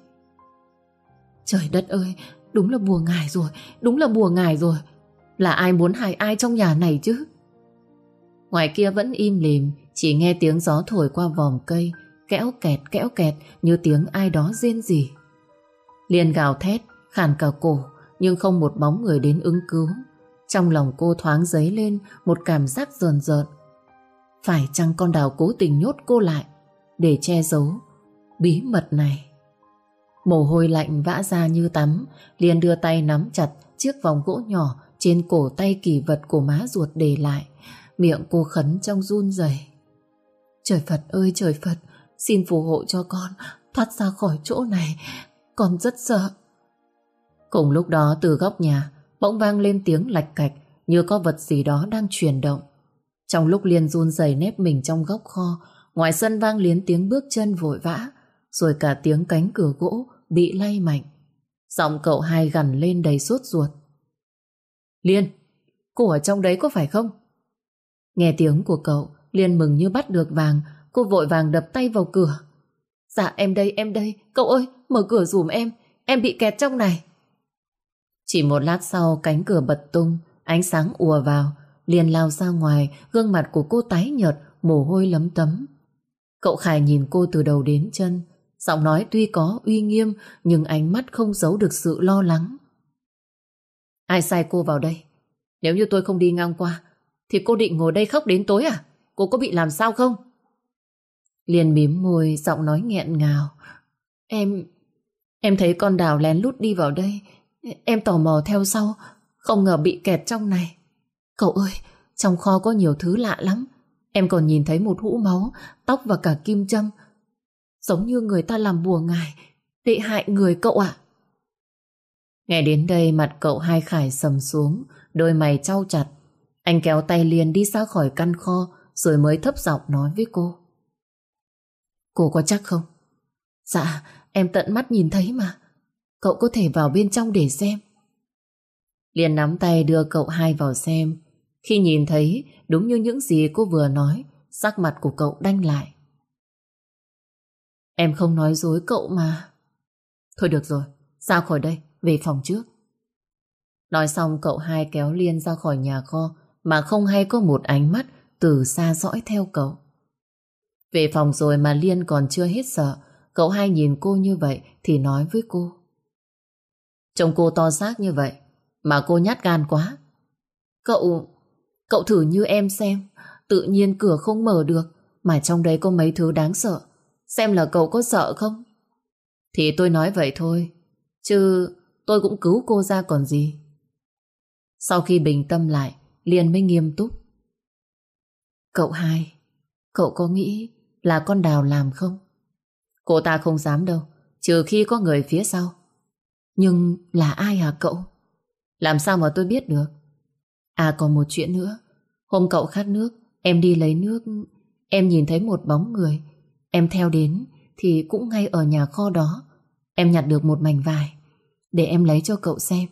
Trời đất ơi, đúng là bùa ngải rồi, đúng là bùa ngải rồi. Là ai muốn hại ai trong nhà này chứ? Ngoài kia vẫn im lìm, chỉ nghe tiếng gió thổi qua vòm cây, kẽo kẹt kẽo kẹt như tiếng ai đó rên rỉ. Liên gào thét, khàn cả cổ, nhưng không một bóng người đến ứng cứu. Trong lòng cô thoáng dấy lên một cảm giác rờn rợn. Phải chăng con Đào cố tình nhốt cô lại để che giấu bí mật này? Mồ hôi lạnh vã ra như tắm. Liên đưa tay nắm chặt chiếc vòng gỗ nhỏ trên cổ tay kỳ vật của má ruột để lại. Miệng cô khấn trong run rẩy. Trời Phật ơi trời Phật, xin phù hộ cho con thoát ra khỏi chỗ này, con rất sợ. Cùng lúc đó từ góc nhà bỗng vang lên tiếng lạch cạch, như có vật gì đó đang chuyển động. Trong lúc Liên run rẩy nép mình trong góc kho, ngoài sân vang lên tiếng bước chân vội vã, rồi cả tiếng cánh cửa gỗ bị lay mạnh. Giọng cậu hai gằn lên đầy sốt ruột. Liên, cô ở trong đấy có phải không? Nghe tiếng của cậu, Liên mừng như bắt được vàng. Cô vội vàng đập tay vào cửa. Dạ em đây, em đây. Cậu ơi, mở cửa giùm em. Em bị kẹt trong này. Chỉ một lát sau, cánh cửa bật tung, ánh sáng ùa vào. Liên lao ra ngoài, gương mặt của cô tái nhợt, mồ hôi lấm tấm. Cậu Khải nhìn cô từ đầu đến chân. Giọng nói tuy có uy nghiêm, nhưng ánh mắt không giấu được sự lo lắng. Ai sai cô vào đây? Nếu như tôi không đi ngang qua, thì cô định ngồi đây khóc đến tối à? Cô có bị làm sao không? Liên mím môi, giọng nói nghẹn ngào. Em... Em thấy con Đào lén lút đi vào đây. Em tò mò theo sau, không ngờ bị kẹt trong này. Cậu ơi, trong kho có nhiều thứ lạ lắm. Em còn nhìn thấy một hũ máu, tóc và cả kim châm. Giống như người ta làm bùa ngải để hại người cậu ạ. Nghe đến đây mặt cậu hai Khải sầm xuống, đôi mày trao chặt. Anh kéo tay Liên đi ra khỏi căn kho, rồi mới thấp giọng nói với cô. Cô có chắc không? Dạ, em tận mắt nhìn thấy mà. Cậu có thể vào bên trong để xem. Liên nắm tay đưa cậu hai vào xem. Khi nhìn thấy đúng như những gì cô vừa nói, sắc mặt của cậu đanh lại. Em không nói dối cậu mà. Thôi được rồi, ra khỏi đây, về phòng trước. Nói xong cậu hai kéo Liên ra khỏi nhà kho, mà không hay có một ánh mắt từ xa dõi theo cậu. Về phòng rồi mà Liên còn chưa hết sợ. Cậu hai nhìn cô như vậy thì nói với cô. Trông cô to xác như vậy mà cô nhát gan quá. Cậu... Cậu thử như em xem. Tự nhiên cửa không mở được, mà trong đấy có mấy thứ đáng sợ. Xem là cậu có sợ không? Thì tôi nói vậy thôi, chứ tôi cũng cứu cô ra còn gì. Sau khi bình tâm lại, Liên mới nghiêm túc. Cậu hai, cậu có nghĩ là con Đào làm không? Cô ta không dám đâu, trừ khi có người phía sau. Nhưng là ai hả cậu? Làm sao mà tôi biết được? À còn một chuyện nữa. Hôm cậu khát nước, em đi lấy nước, em nhìn thấy một bóng người. Em theo đến thì cũng ngay ở nhà kho đó. Em nhặt được một mảnh vải, để em lấy cho cậu xem.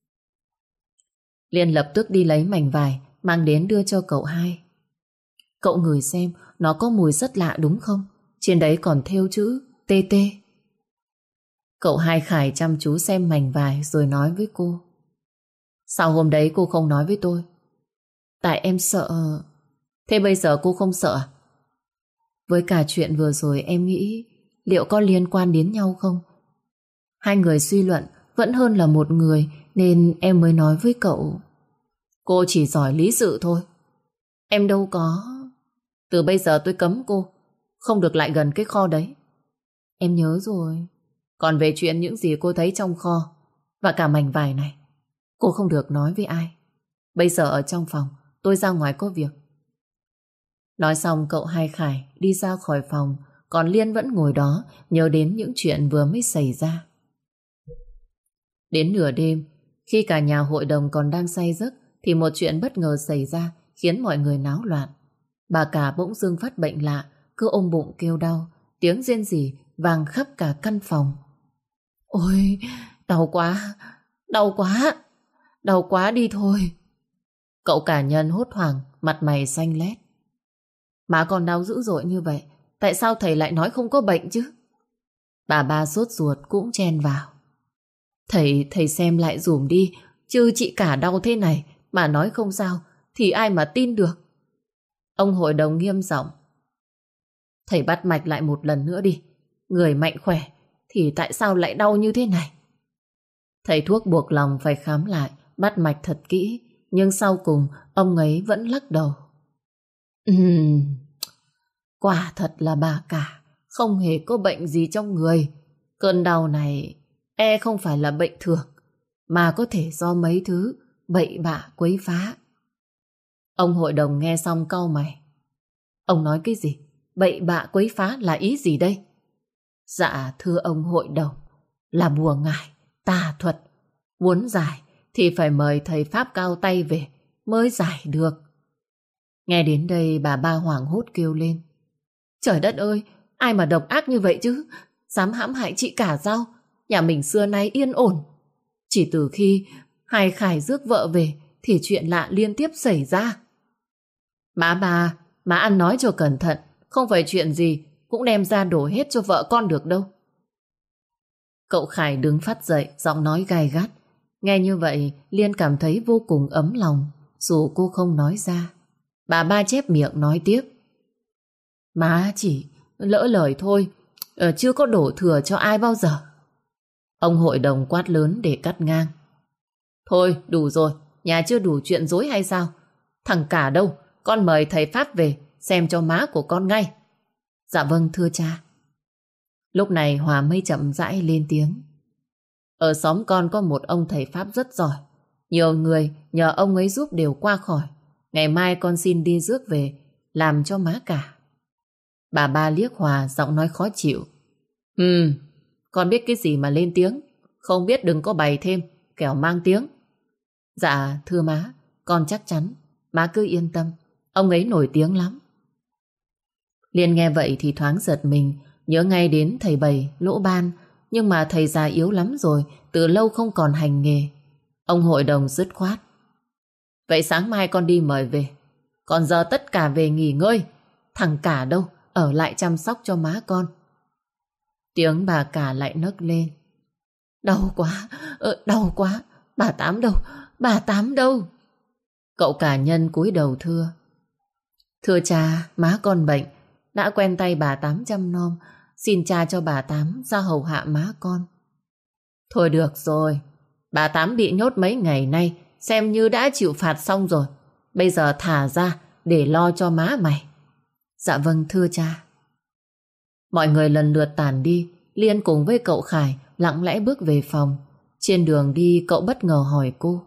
Liên lập tức đi lấy mảnh vải, mang đến đưa cho cậu hai. Cậu ngửi xem, nó có mùi rất lạ đúng không? Trên đấy còn thêu chữ tê tê. Cậu hai Khải chăm chú xem mảnh vải rồi nói với cô. Sao hôm đấy cô không nói với tôi? Tại em sợ. Thế bây giờ cô không sợ à? Với cả chuyện vừa rồi em nghĩ liệu có liên quan đến nhau không? Hai người suy luận vẫn hơn là một người, nên em mới nói với cậu. Cô chỉ giỏi lý sự thôi. Em đâu có. Từ bây giờ tôi cấm cô không được lại gần cái kho đấy. Em nhớ rồi. Còn về chuyện những gì cô thấy trong kho và cả mảnh vải này, cô không được nói với ai. Bây giờ ở trong phòng, tôi ra ngoài có việc. Nói xong cậu hai Khải đi ra khỏi phòng, còn Liên vẫn ngồi đó nhớ đến những chuyện vừa mới xảy ra. Đến nửa đêm, khi cả nhà hội đồng còn đang say giấc, thì một chuyện bất ngờ xảy ra khiến mọi người náo loạn. Bà cả bỗng dưng phát bệnh lạ, cứ ôm bụng kêu đau, tiếng rên rỉ vang khắp cả căn phòng. Ôi, đau quá, đau quá, đau quá đi thôi. Cậu cả Nhân hốt hoảng, mặt mày xanh lét. Má con đau dữ dội như vậy, tại sao thầy lại nói không có bệnh chứ? Bà ba sốt ruột cũng chen vào. Thầy, thầy xem lại dùm đi, chứ chị cả đau thế này mà nói không sao, thì ai mà tin được. Ông hội đồng nghiêm giọng. Thầy bắt mạch lại một lần nữa đi. Người mạnh khỏe thì tại sao lại đau như thế này? Thầy thuốc buộc lòng phải khám lại, bắt mạch thật kỹ, nhưng sau cùng ông ấy vẫn lắc đầu. Ừm, quả thật là bà cả không hề có bệnh gì trong người. Cơn đau này e không phải là bệnh thường, mà có thể do mấy thứ bậy bạ quấy phá. Ông hội đồng nghe xong cau mày. Ông nói cái gì? Bậy bạ quấy phá là ý gì đây? Dạ thưa ông hội đồng, là bùa ngải, tà thuật. Muốn giải thì phải mời thầy Pháp cao tay về mới giải được. Nghe đến đây bà ba hoảng hốt kêu lên. Trời đất ơi, ai mà độc ác như vậy chứ? Dám hãm hại chị cả sao? Nhà mình xưa nay yên ổn. Chỉ từ khi hai Khải rước vợ về thì chuyện lạ liên tiếp xảy ra. Má bà, má ăn nói cho cẩn thận, không phải chuyện gì cũng đem ra đổ hết cho vợ con được đâu. Cậu Khải đứng phát dậy, giọng nói gay gắt. Nghe như vậy, Liên cảm thấy vô cùng ấm lòng, dù cô không nói ra. Bà ba chép miệng nói tiếp. Má chỉ lỡ lời thôi, ờ, chưa có đổ thừa cho ai bao giờ. Ông hội đồng quát lớn để cắt ngang. Thôi, đủ rồi, nhà chưa đủ chuyện dối hay sao? Thằng cả đâu, con mời thầy Pháp về xem cho má của con ngay. Dạ vâng thưa cha. Lúc này Hòa mới chậm rãi lên tiếng. Ở xóm con có một ông thầy Pháp rất giỏi. Nhiều người nhờ ông ấy giúp đều qua khỏi. Ngày mai con xin đi rước về làm cho má cả. Bà ba liếc Hòa, giọng nói khó chịu. Ừm, con biết cái gì mà lên tiếng. Không biết đừng có bày thêm, kẻo mang tiếng. Dạ thưa má, con chắc chắn. Má cứ yên tâm, ông ấy nổi tiếng lắm. Liên nghe vậy thì thoáng giật mình, nhớ ngay đến thầy Bảy, Lỗ Ban. Nhưng mà thầy già yếu lắm rồi, từ lâu không còn hành nghề. Ông hội đồng dứt khoát. Vậy sáng mai con đi mời về. Còn giờ tất cả về nghỉ ngơi. Thằng cả đâu, ở lại chăm sóc cho má con. Tiếng bà cả lại nấc lên. Đau quá, ờ, đau quá. Bà Tám đâu, bà Tám đâu? Cậu cả Nhân cúi đầu thưa. Thưa cha, má con bệnh, đã quen tay bà Tám chăm nom. Xin cha cho bà Tám ra hầu hạ má con. Thôi được rồi, bà Tám bị nhốt mấy ngày nay, xem như đã chịu phạt xong rồi. Bây giờ thả ra để lo cho má mày. Dạ vâng thưa cha. Mọi người lần lượt tản đi. Liên cùng với cậu Khải lặng lẽ bước về phòng. Trên đường đi cậu bất ngờ hỏi cô.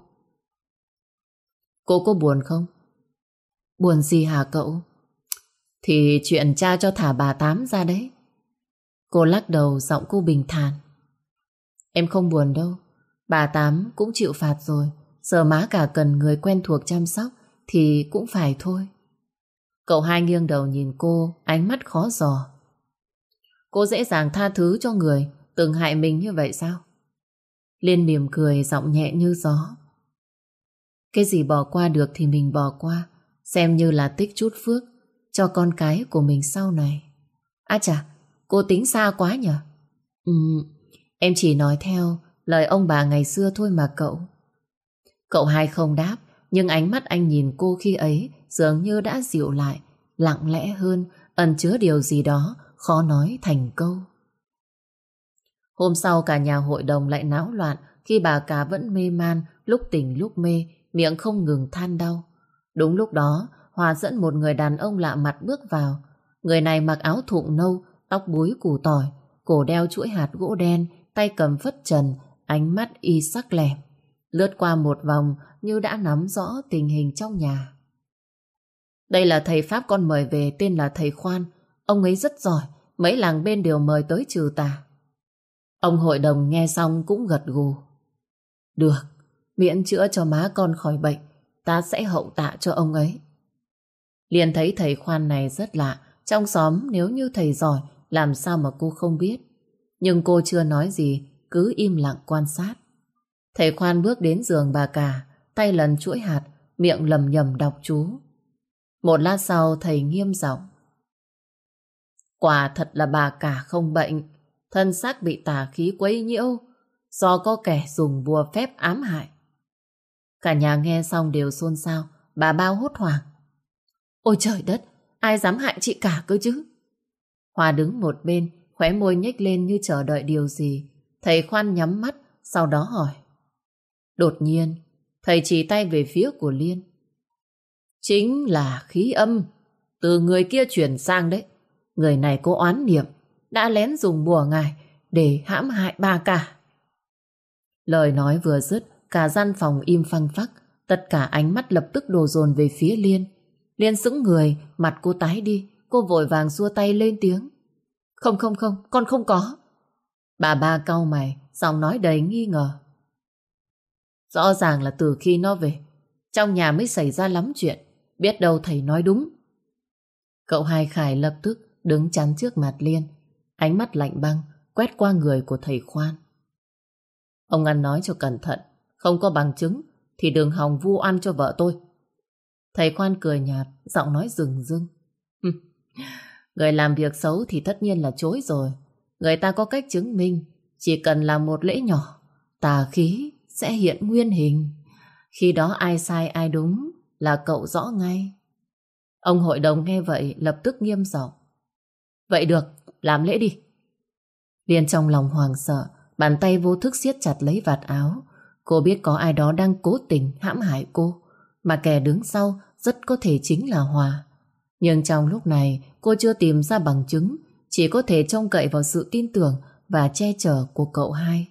Cô có buồn không? Buồn gì hả cậu? Thì chuyện cha cho thả bà Tám ra đấy. Cô lắc đầu, giọng cô bình thản. Em không buồn đâu. Bà Tám cũng chịu phạt rồi. Giờ má cả cần người quen thuộc chăm sóc thì cũng phải thôi. Cậu hai nghiêng đầu nhìn cô, ánh mắt khó dò. Cô dễ dàng tha thứ cho người từng hại mình như vậy sao? Liên mỉm cười, giọng nhẹ như gió. Cái gì bỏ qua được thì mình bỏ qua, xem như là tích chút phước cho con cái của mình sau này. À chà, cô tính xa quá nhỉ? Ừ, em chỉ nói theo lời ông bà ngày xưa thôi mà cậu. Cậu hai không đáp, nhưng ánh mắt anh nhìn cô khi ấy dường như đã dịu lại, lặng lẽ hơn, ẩn chứa điều gì đó khó nói thành câu. Hôm sau cả nhà hội đồng lại náo loạn khi bà cả vẫn mê man, lúc tỉnh lúc mê, miệng không ngừng than đau. Đúng lúc đó, Hòa dẫn một người đàn ông lạ mặt bước vào. Người này mặc áo thụng nâu, tóc búi củ tỏi, cổ đeo chuỗi hạt gỗ đen, tay cầm phất trần, ánh mắt y sắc lẻm. Lướt qua một vòng như đã nắm rõ tình hình trong nhà. Đây là thầy Pháp con mời về, tên là thầy Khoan. Ông ấy rất giỏi, mấy làng bên đều mời tới trừ tà. Ông hội đồng nghe xong cũng gật gù. Được, miễn chữa cho má con khỏi bệnh, ta sẽ hậu tạ cho ông ấy. Liền thấy thầy khoan này rất lạ. Trong xóm nếu như thầy giỏi, làm sao mà cô không biết. Nhưng cô chưa nói gì, cứ im lặng quan sát. Thầy khoan bước đến giường bà cả, tay lần chuỗi hạt, miệng lầm nhầm đọc chú. Một lát sau thầy nghiêm giọng. Quả thật là bà cả không bệnh, thân xác bị tà khí quấy nhiễu, do có kẻ dùng bùa phép ám hại. Cả nhà nghe xong đều xôn xao, bà Bao hốt hoảng. Ôi trời đất, ai dám hại chị cả cơ chứ? Hòa đứng một bên, khóe môi nhếch lên như chờ đợi điều gì. Thầy khoan nhắm mắt, sau đó hỏi. Đột nhiên, thầy chỉ tay về phía của Liên. Chính là khí âm, từ người kia chuyển sang đấy. Người này có oán niệm, đã lén dùng bùa ngài để hãm hại bà cả. Lời nói vừa dứt, cả gian phòng im phăng phắc, tất cả ánh mắt lập tức đổ dồn về phía Liên. Liên sững người, mặt cô tái đi, cô vội vàng xua tay lên tiếng. Không không không, con không có. Bà Ba cau mày, giọng nói đầy nghi ngờ. Rõ ràng là từ khi nó về, trong nhà mới xảy ra lắm chuyện, biết đâu thầy nói đúng. Cậu Hai Khải lập tức đứng chắn trước mặt Liên, ánh mắt lạnh băng quét qua người của thầy khoan. Ông ăn nói cho cẩn thận, không có bằng chứng thì đừng hòng vu oan cho vợ tôi. Thầy khoan cười nhạt, giọng nói rừng rưng. Người làm việc xấu thì tất nhiên là chối rồi. Người ta có cách chứng minh, chỉ cần làm một lễ nhỏ, tà khí sẽ hiện nguyên hình. Khi đó ai sai ai đúng là cậu rõ ngay. Ông hội đồng nghe vậy lập tức nghiêm giọng. Vậy được, làm lễ đi. Liên trong lòng hoảng sợ, bàn tay vô thức siết chặt lấy vạt áo. Cô biết có ai đó đang cố tình hãm hại cô, mà kẻ đứng sau rất có thể chính là Hòa. Nhưng trong lúc này cô chưa tìm ra bằng chứng, chỉ có thể trông cậy vào sự tin tưởng và che chở của cậu Hai.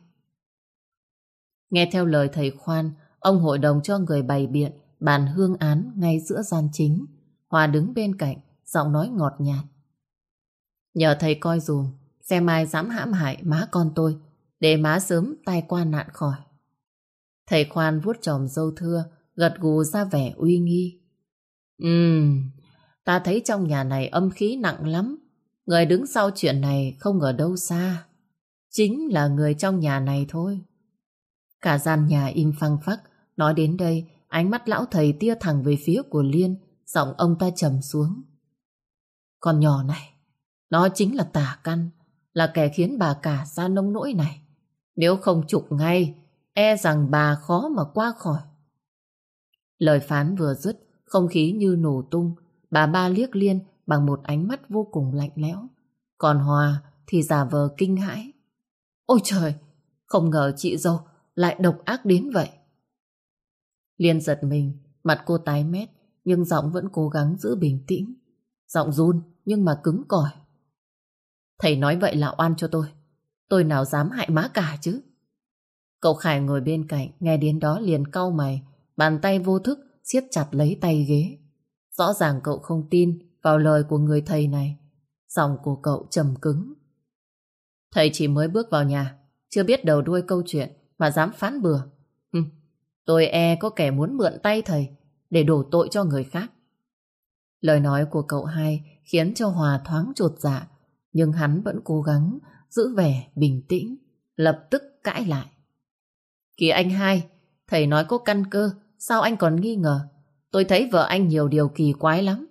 Nghe theo lời thầy khoan, ông hội đồng cho người bày biện bàn hương án ngay giữa gian chính. Hòa đứng bên cạnh, giọng nói ngọt nhạt. Nhờ thầy coi dùm, xem ai dám hãm hại má con tôi, để má sớm tai qua nạn khỏi. Thầy khoan vuốt chòm râu thưa, gật gù ra vẻ uy nghi. Ừm, ta thấy trong nhà này âm khí nặng lắm. Người đứng sau chuyện này không ở đâu xa, chính là người trong nhà này thôi. Cả gian nhà im phăng phắc. Nói đến đây, ánh mắt lão thầy tia thẳng về phía của Liên, giọng ông ta trầm xuống. Con nhỏ này, nó chính là tà căn, là kẻ khiến bà cả ra nông nỗi này. Nếu không trục ngay, e rằng bà khó mà qua khỏi. Lời phán vừa dứt, không khí như nổ tung. Bà Ba liếc Liên bằng một ánh mắt vô cùng lạnh lẽo. Còn Hòa thì giả vờ kinh hãi. Ôi trời, không ngờ chị dâu lại độc ác đến vậy. Liên giật mình, mặt cô tái mét, nhưng giọng vẫn cố gắng giữ bình tĩnh. Giọng run nhưng mà cứng cỏi. Thầy nói vậy là oan cho tôi. Tôi nào dám hại má cả chứ. Cậu Khải ngồi bên cạnh, nghe đến đó liền cau mày, bàn tay vô thức siết chặt lấy tay ghế. Rõ ràng cậu không tin vào lời của người thầy này. Giọng của cậu trầm cứng. Thầy chỉ mới bước vào nhà, chưa biết đầu đuôi câu chuyện mà dám phán bừa. Hừ, tôi e có kẻ muốn mượn tay thầy để đổ tội cho người khác. Lời nói của cậu Hai khiến cho Hòa thoáng chột dạ, nhưng hắn vẫn cố gắng giữ vẻ bình tĩnh, lập tức cãi lại. Kìa anh Hai, thầy nói có căn cơ, sao anh còn nghi ngờ? Tôi thấy vợ anh nhiều điều kỳ quái lắm.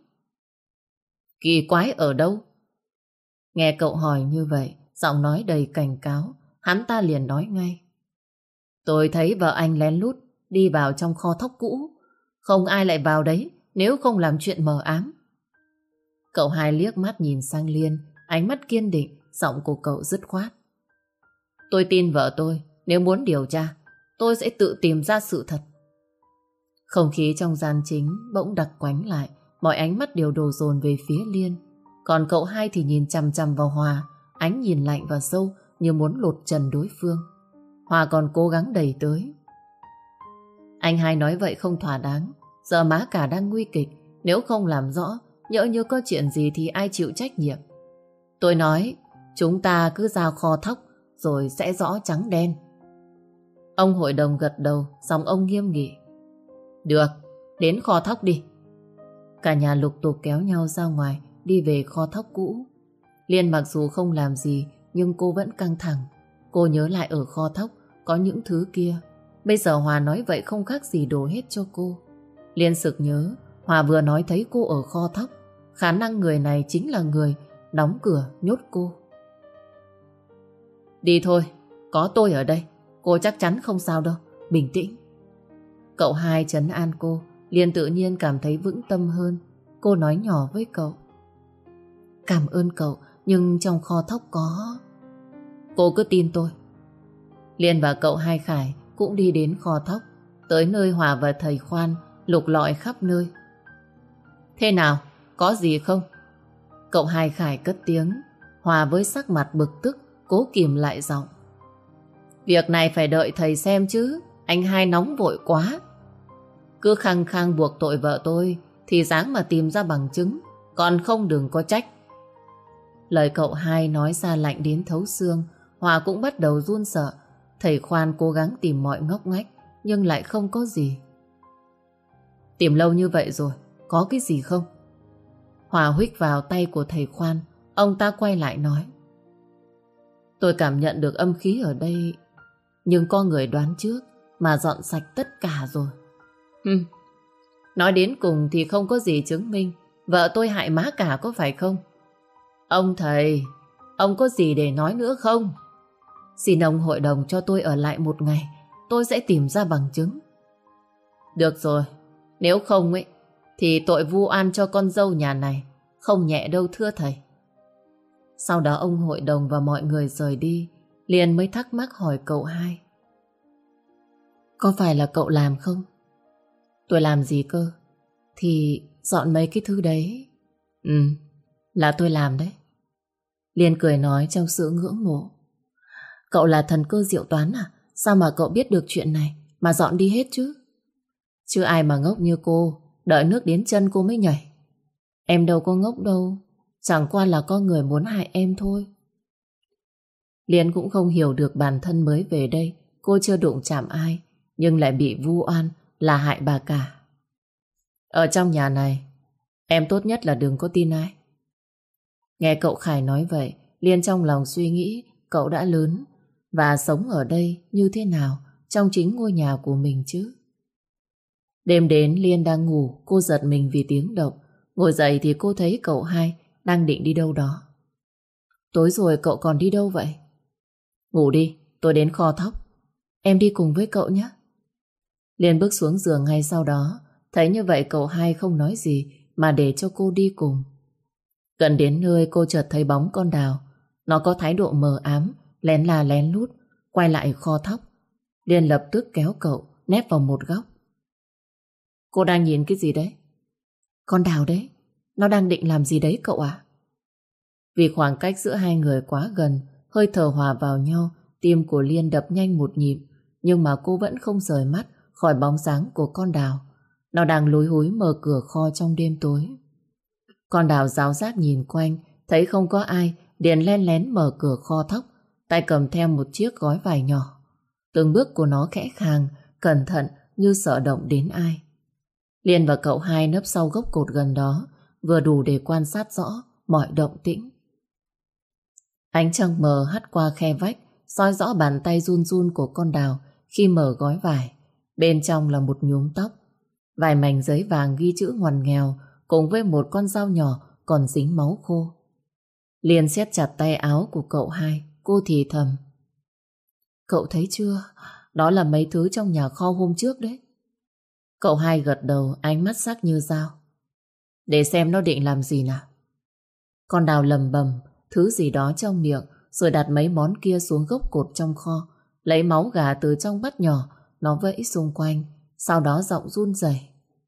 Kỳ quái ở đâu? Nghe cậu hỏi như vậy, giọng nói đầy cảnh cáo, hắn ta liền nói ngay. Tôi thấy vợ anh lén lút đi vào trong kho thóc cũ. Không ai lại vào đấy nếu không làm chuyện mờ ám. Cậu Hai liếc mắt nhìn sang Liên, ánh mắt kiên định, giọng của cậu dứt khoát. Tôi tin vợ tôi, nếu muốn điều tra, tôi sẽ tự tìm ra sự thật. Không khí trong gian chính bỗng đặc quánh lại, mọi ánh mắt đều đổ dồn về phía Liên. Còn cậu Hai thì nhìn chằm chằm vào Hòa, ánh nhìn lạnh và sâu như muốn lột trần đối phương. Hòa còn cố gắng đẩy tới. Anh Hai nói vậy không thỏa đáng. Giờ má cả đang nguy kịch, nếu không làm rõ, nhỡ như có chuyện gì thì ai chịu trách nhiệm. Tôi nói, chúng ta cứ giao kho thóc rồi sẽ rõ trắng đen. Ông hội đồng gật đầu, giọng ông nghiêm nghị. Được, đến kho thóc đi. Cả nhà lục tục kéo nhau ra ngoài, đi về kho thóc cũ. Liên mặc dù không làm gì, nhưng cô vẫn căng thẳng. Cô nhớ lại ở kho thóc có những thứ kia. Bây giờ Hòa nói vậy không khác gì đổ hết cho cô. Liên sực nhớ Hòa vừa nói thấy cô ở kho thóc. Khả năng người này chính là người đóng cửa nhốt cô. Đi thôi, có tôi ở đây, cô chắc chắn không sao đâu, bình tĩnh. Cậu hai trấn an cô. Liên tự nhiên cảm thấy vững tâm hơn. Cô nói nhỏ với cậu: Cảm ơn cậu, nhưng trong kho thóc có... Cô cứ tin tôi. Liên và cậu hai Khải cũng đi đến kho thóc. Tới nơi Hòa và thầy Khoan lục lọi khắp nơi. Thế nào, có gì không? Cậu hai Khải cất tiếng. Hòa với sắc mặt bực tức cố kìm lại giọng: Việc này phải đợi thầy xem chứ, anh hai nóng vội quá. Cứ khăng khăng buộc tội vợ tôi thì dáng mà tìm ra bằng chứng, còn không đừng có trách. Lời cậu hai nói ra lạnh đến thấu xương. Hòa cũng bắt đầu run sợ. Thầy Khoan cố gắng tìm mọi ngóc ngách nhưng lại không có gì. Tìm lâu như vậy rồi, có cái gì không? Hòa huých vào tay của thầy Khoan. Ông ta quay lại nói: Tôi cảm nhận được âm khí ở đây, nhưng có người đoán trước mà dọn sạch tất cả rồi. Hừm. Nói đến cùng thì không có gì chứng minh vợ tôi hại má cả, có phải không? Ông thầy, ông có gì để nói nữa không? Xin ông hội đồng cho tôi ở lại một ngày, tôi sẽ tìm ra bằng chứng. Được rồi, nếu không ấy thì tội vu oan cho con dâu nhà này không nhẹ đâu thưa thầy. Sau đó ông hội đồng và mọi người rời đi. Liền mới thắc mắc hỏi cậu hai: Có phải là cậu làm không? Tôi làm gì cơ? Thì dọn mấy cái thứ đấy. Ừ, là tôi làm đấy. Liên cười nói trong sự ngưỡng mộ: Cậu là thần cơ diệu toán à? Sao mà cậu biết được chuyện này mà dọn đi hết chứ? Chứ ai mà ngốc như cô, đợi nước đến chân cô mới nhảy. Em đâu có ngốc đâu, chẳng qua là có người muốn hại em thôi. Liên cũng không hiểu được bản thân mới về đây, cô chưa đụng chạm ai, nhưng lại bị vu oan là hại bà cả. Ở trong nhà này, em tốt nhất là đừng có tin ai. Nghe cậu Khải nói vậy, Liên trong lòng suy nghĩ cậu đã lớn và sống ở đây như thế nào trong chính ngôi nhà của mình chứ. Đêm đến Liên đang ngủ, cô giật mình vì tiếng động. Ngồi dậy thì cô thấy cậu hai đang định đi đâu đó. Tối rồi cậu còn đi đâu vậy? Ngủ đi, tôi đến kho thóc. Em đi cùng với cậu nhé. Liên bước xuống giường ngay sau đó. Thấy như vậy cậu hai không nói gì mà để cho cô đi cùng. Gần đến nơi cô chợt thấy bóng con Đào. Nó có thái độ mờ ám, lén la lén lút quay lại kho thóc. Liên lập tức kéo cậu nép vào một góc. Cô đang nhìn cái gì đấy? Con Đào đấy. Nó đang định làm gì đấy cậu ạ? Vì khoảng cách giữa hai người quá gần, hơi thở hòa vào nhau, tim của Liên đập nhanh một nhịp. Nhưng mà cô vẫn không rời mắt khỏi bóng dáng của con Đào. Nó đang lúi húi mở cửa kho trong đêm tối. Con Đào ráo rác nhìn quanh, thấy không có ai, liền len lén mở cửa kho thóc, tay cầm theo một chiếc gói vải nhỏ. Từng bước của nó khẽ khàng, cẩn thận như sợ động đến ai. Liên và cậu hai nấp sau gốc cột gần đó, vừa đủ để quan sát rõ mọi động tĩnh. Ánh trăng mờ hắt qua khe vách, soi rõ bàn tay run run của con Đào khi mở gói vải. Bên trong là một nhúm tóc, vài mảnh giấy vàng ghi chữ ngoằn nghèo, cùng với một con dao nhỏ còn dính máu khô. Liên siết chặt tay áo của cậu hai, cô thì thầm: Cậu thấy chưa? Đó là mấy thứ trong nhà kho hôm trước đấy. Cậu hai gật đầu, ánh mắt sắc như dao. Để xem nó định làm gì nào. Con Đào lầm bầm thứ gì đó trong miệng, rồi đặt mấy món kia xuống gốc cột trong kho, lấy máu gà từ trong bát nhỏ, nó vẫy xung quanh, sau đó giọng run rẩy: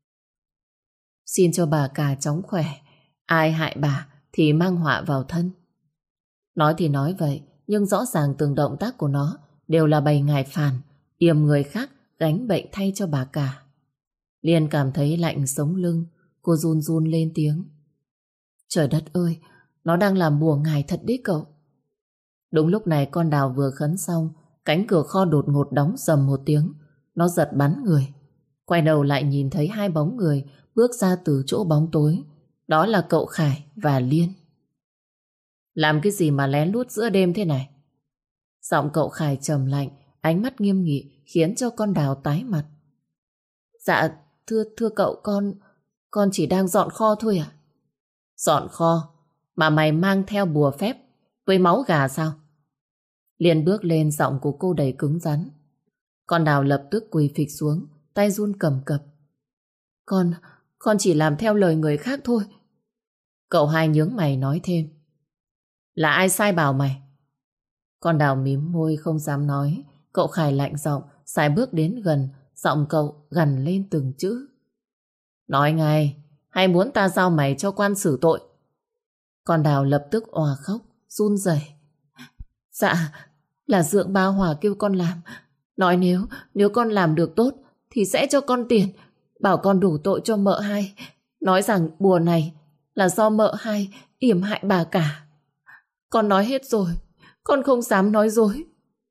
Xin cho bà cả chóng khỏe, ai hại bà thì mang họa vào thân. Nói thì nói vậy, nhưng rõ ràng từng động tác của nó đều là bày ngài phản, yểm người khác gánh bệnh thay cho bà cả. Liên cảm thấy lạnh sống lưng, cô run run lên tiếng: Trời đất ơi, nó đang làm bùa ngài thật đấy cậu. Đúng lúc này con Đào vừa khấn xong, cánh cửa kho đột ngột đóng rầm một tiếng. Nó giật bắn người. Quay đầu lại nhìn thấy hai bóng người bước ra từ chỗ bóng tối. Đó là cậu Khải và Liên. Làm cái gì mà lén lút giữa đêm thế này? Giọng cậu Khải trầm lạnh, ánh mắt nghiêm nghị khiến cho con Đào tái mặt. Dạ, thưa thưa cậu, con con chỉ đang dọn kho thôi ạ. Dọn kho? Mà mày mang theo bùa phép với máu gà sao? Liên bước lên, giọng của cô đầy cứng rắn. Con Đào lập tức quỳ phịch xuống, tay run cầm cập. Con, con chỉ làm theo lời người khác thôi. Cậu hai nhướng mày nói thêm. Là ai sai bảo mày? Con Đào mím môi không dám nói. Cậu Khải lạnh giọng, sải bước đến gần, giọng cậu gằn lên từng chữ. Nói ngay, hay muốn ta giao mày cho quan xử tội? Con Đào lập tức òa khóc, run rẩy. Dạ, là Dượng Ba Hòa kêu con làm. Nói nếu, nếu con làm được tốt thì sẽ cho con tiền, bảo con đủ tội cho mợ hai. Nói rằng bùa này là do mợ hai yểm hại bà cả. Con nói hết rồi, con không dám nói dối.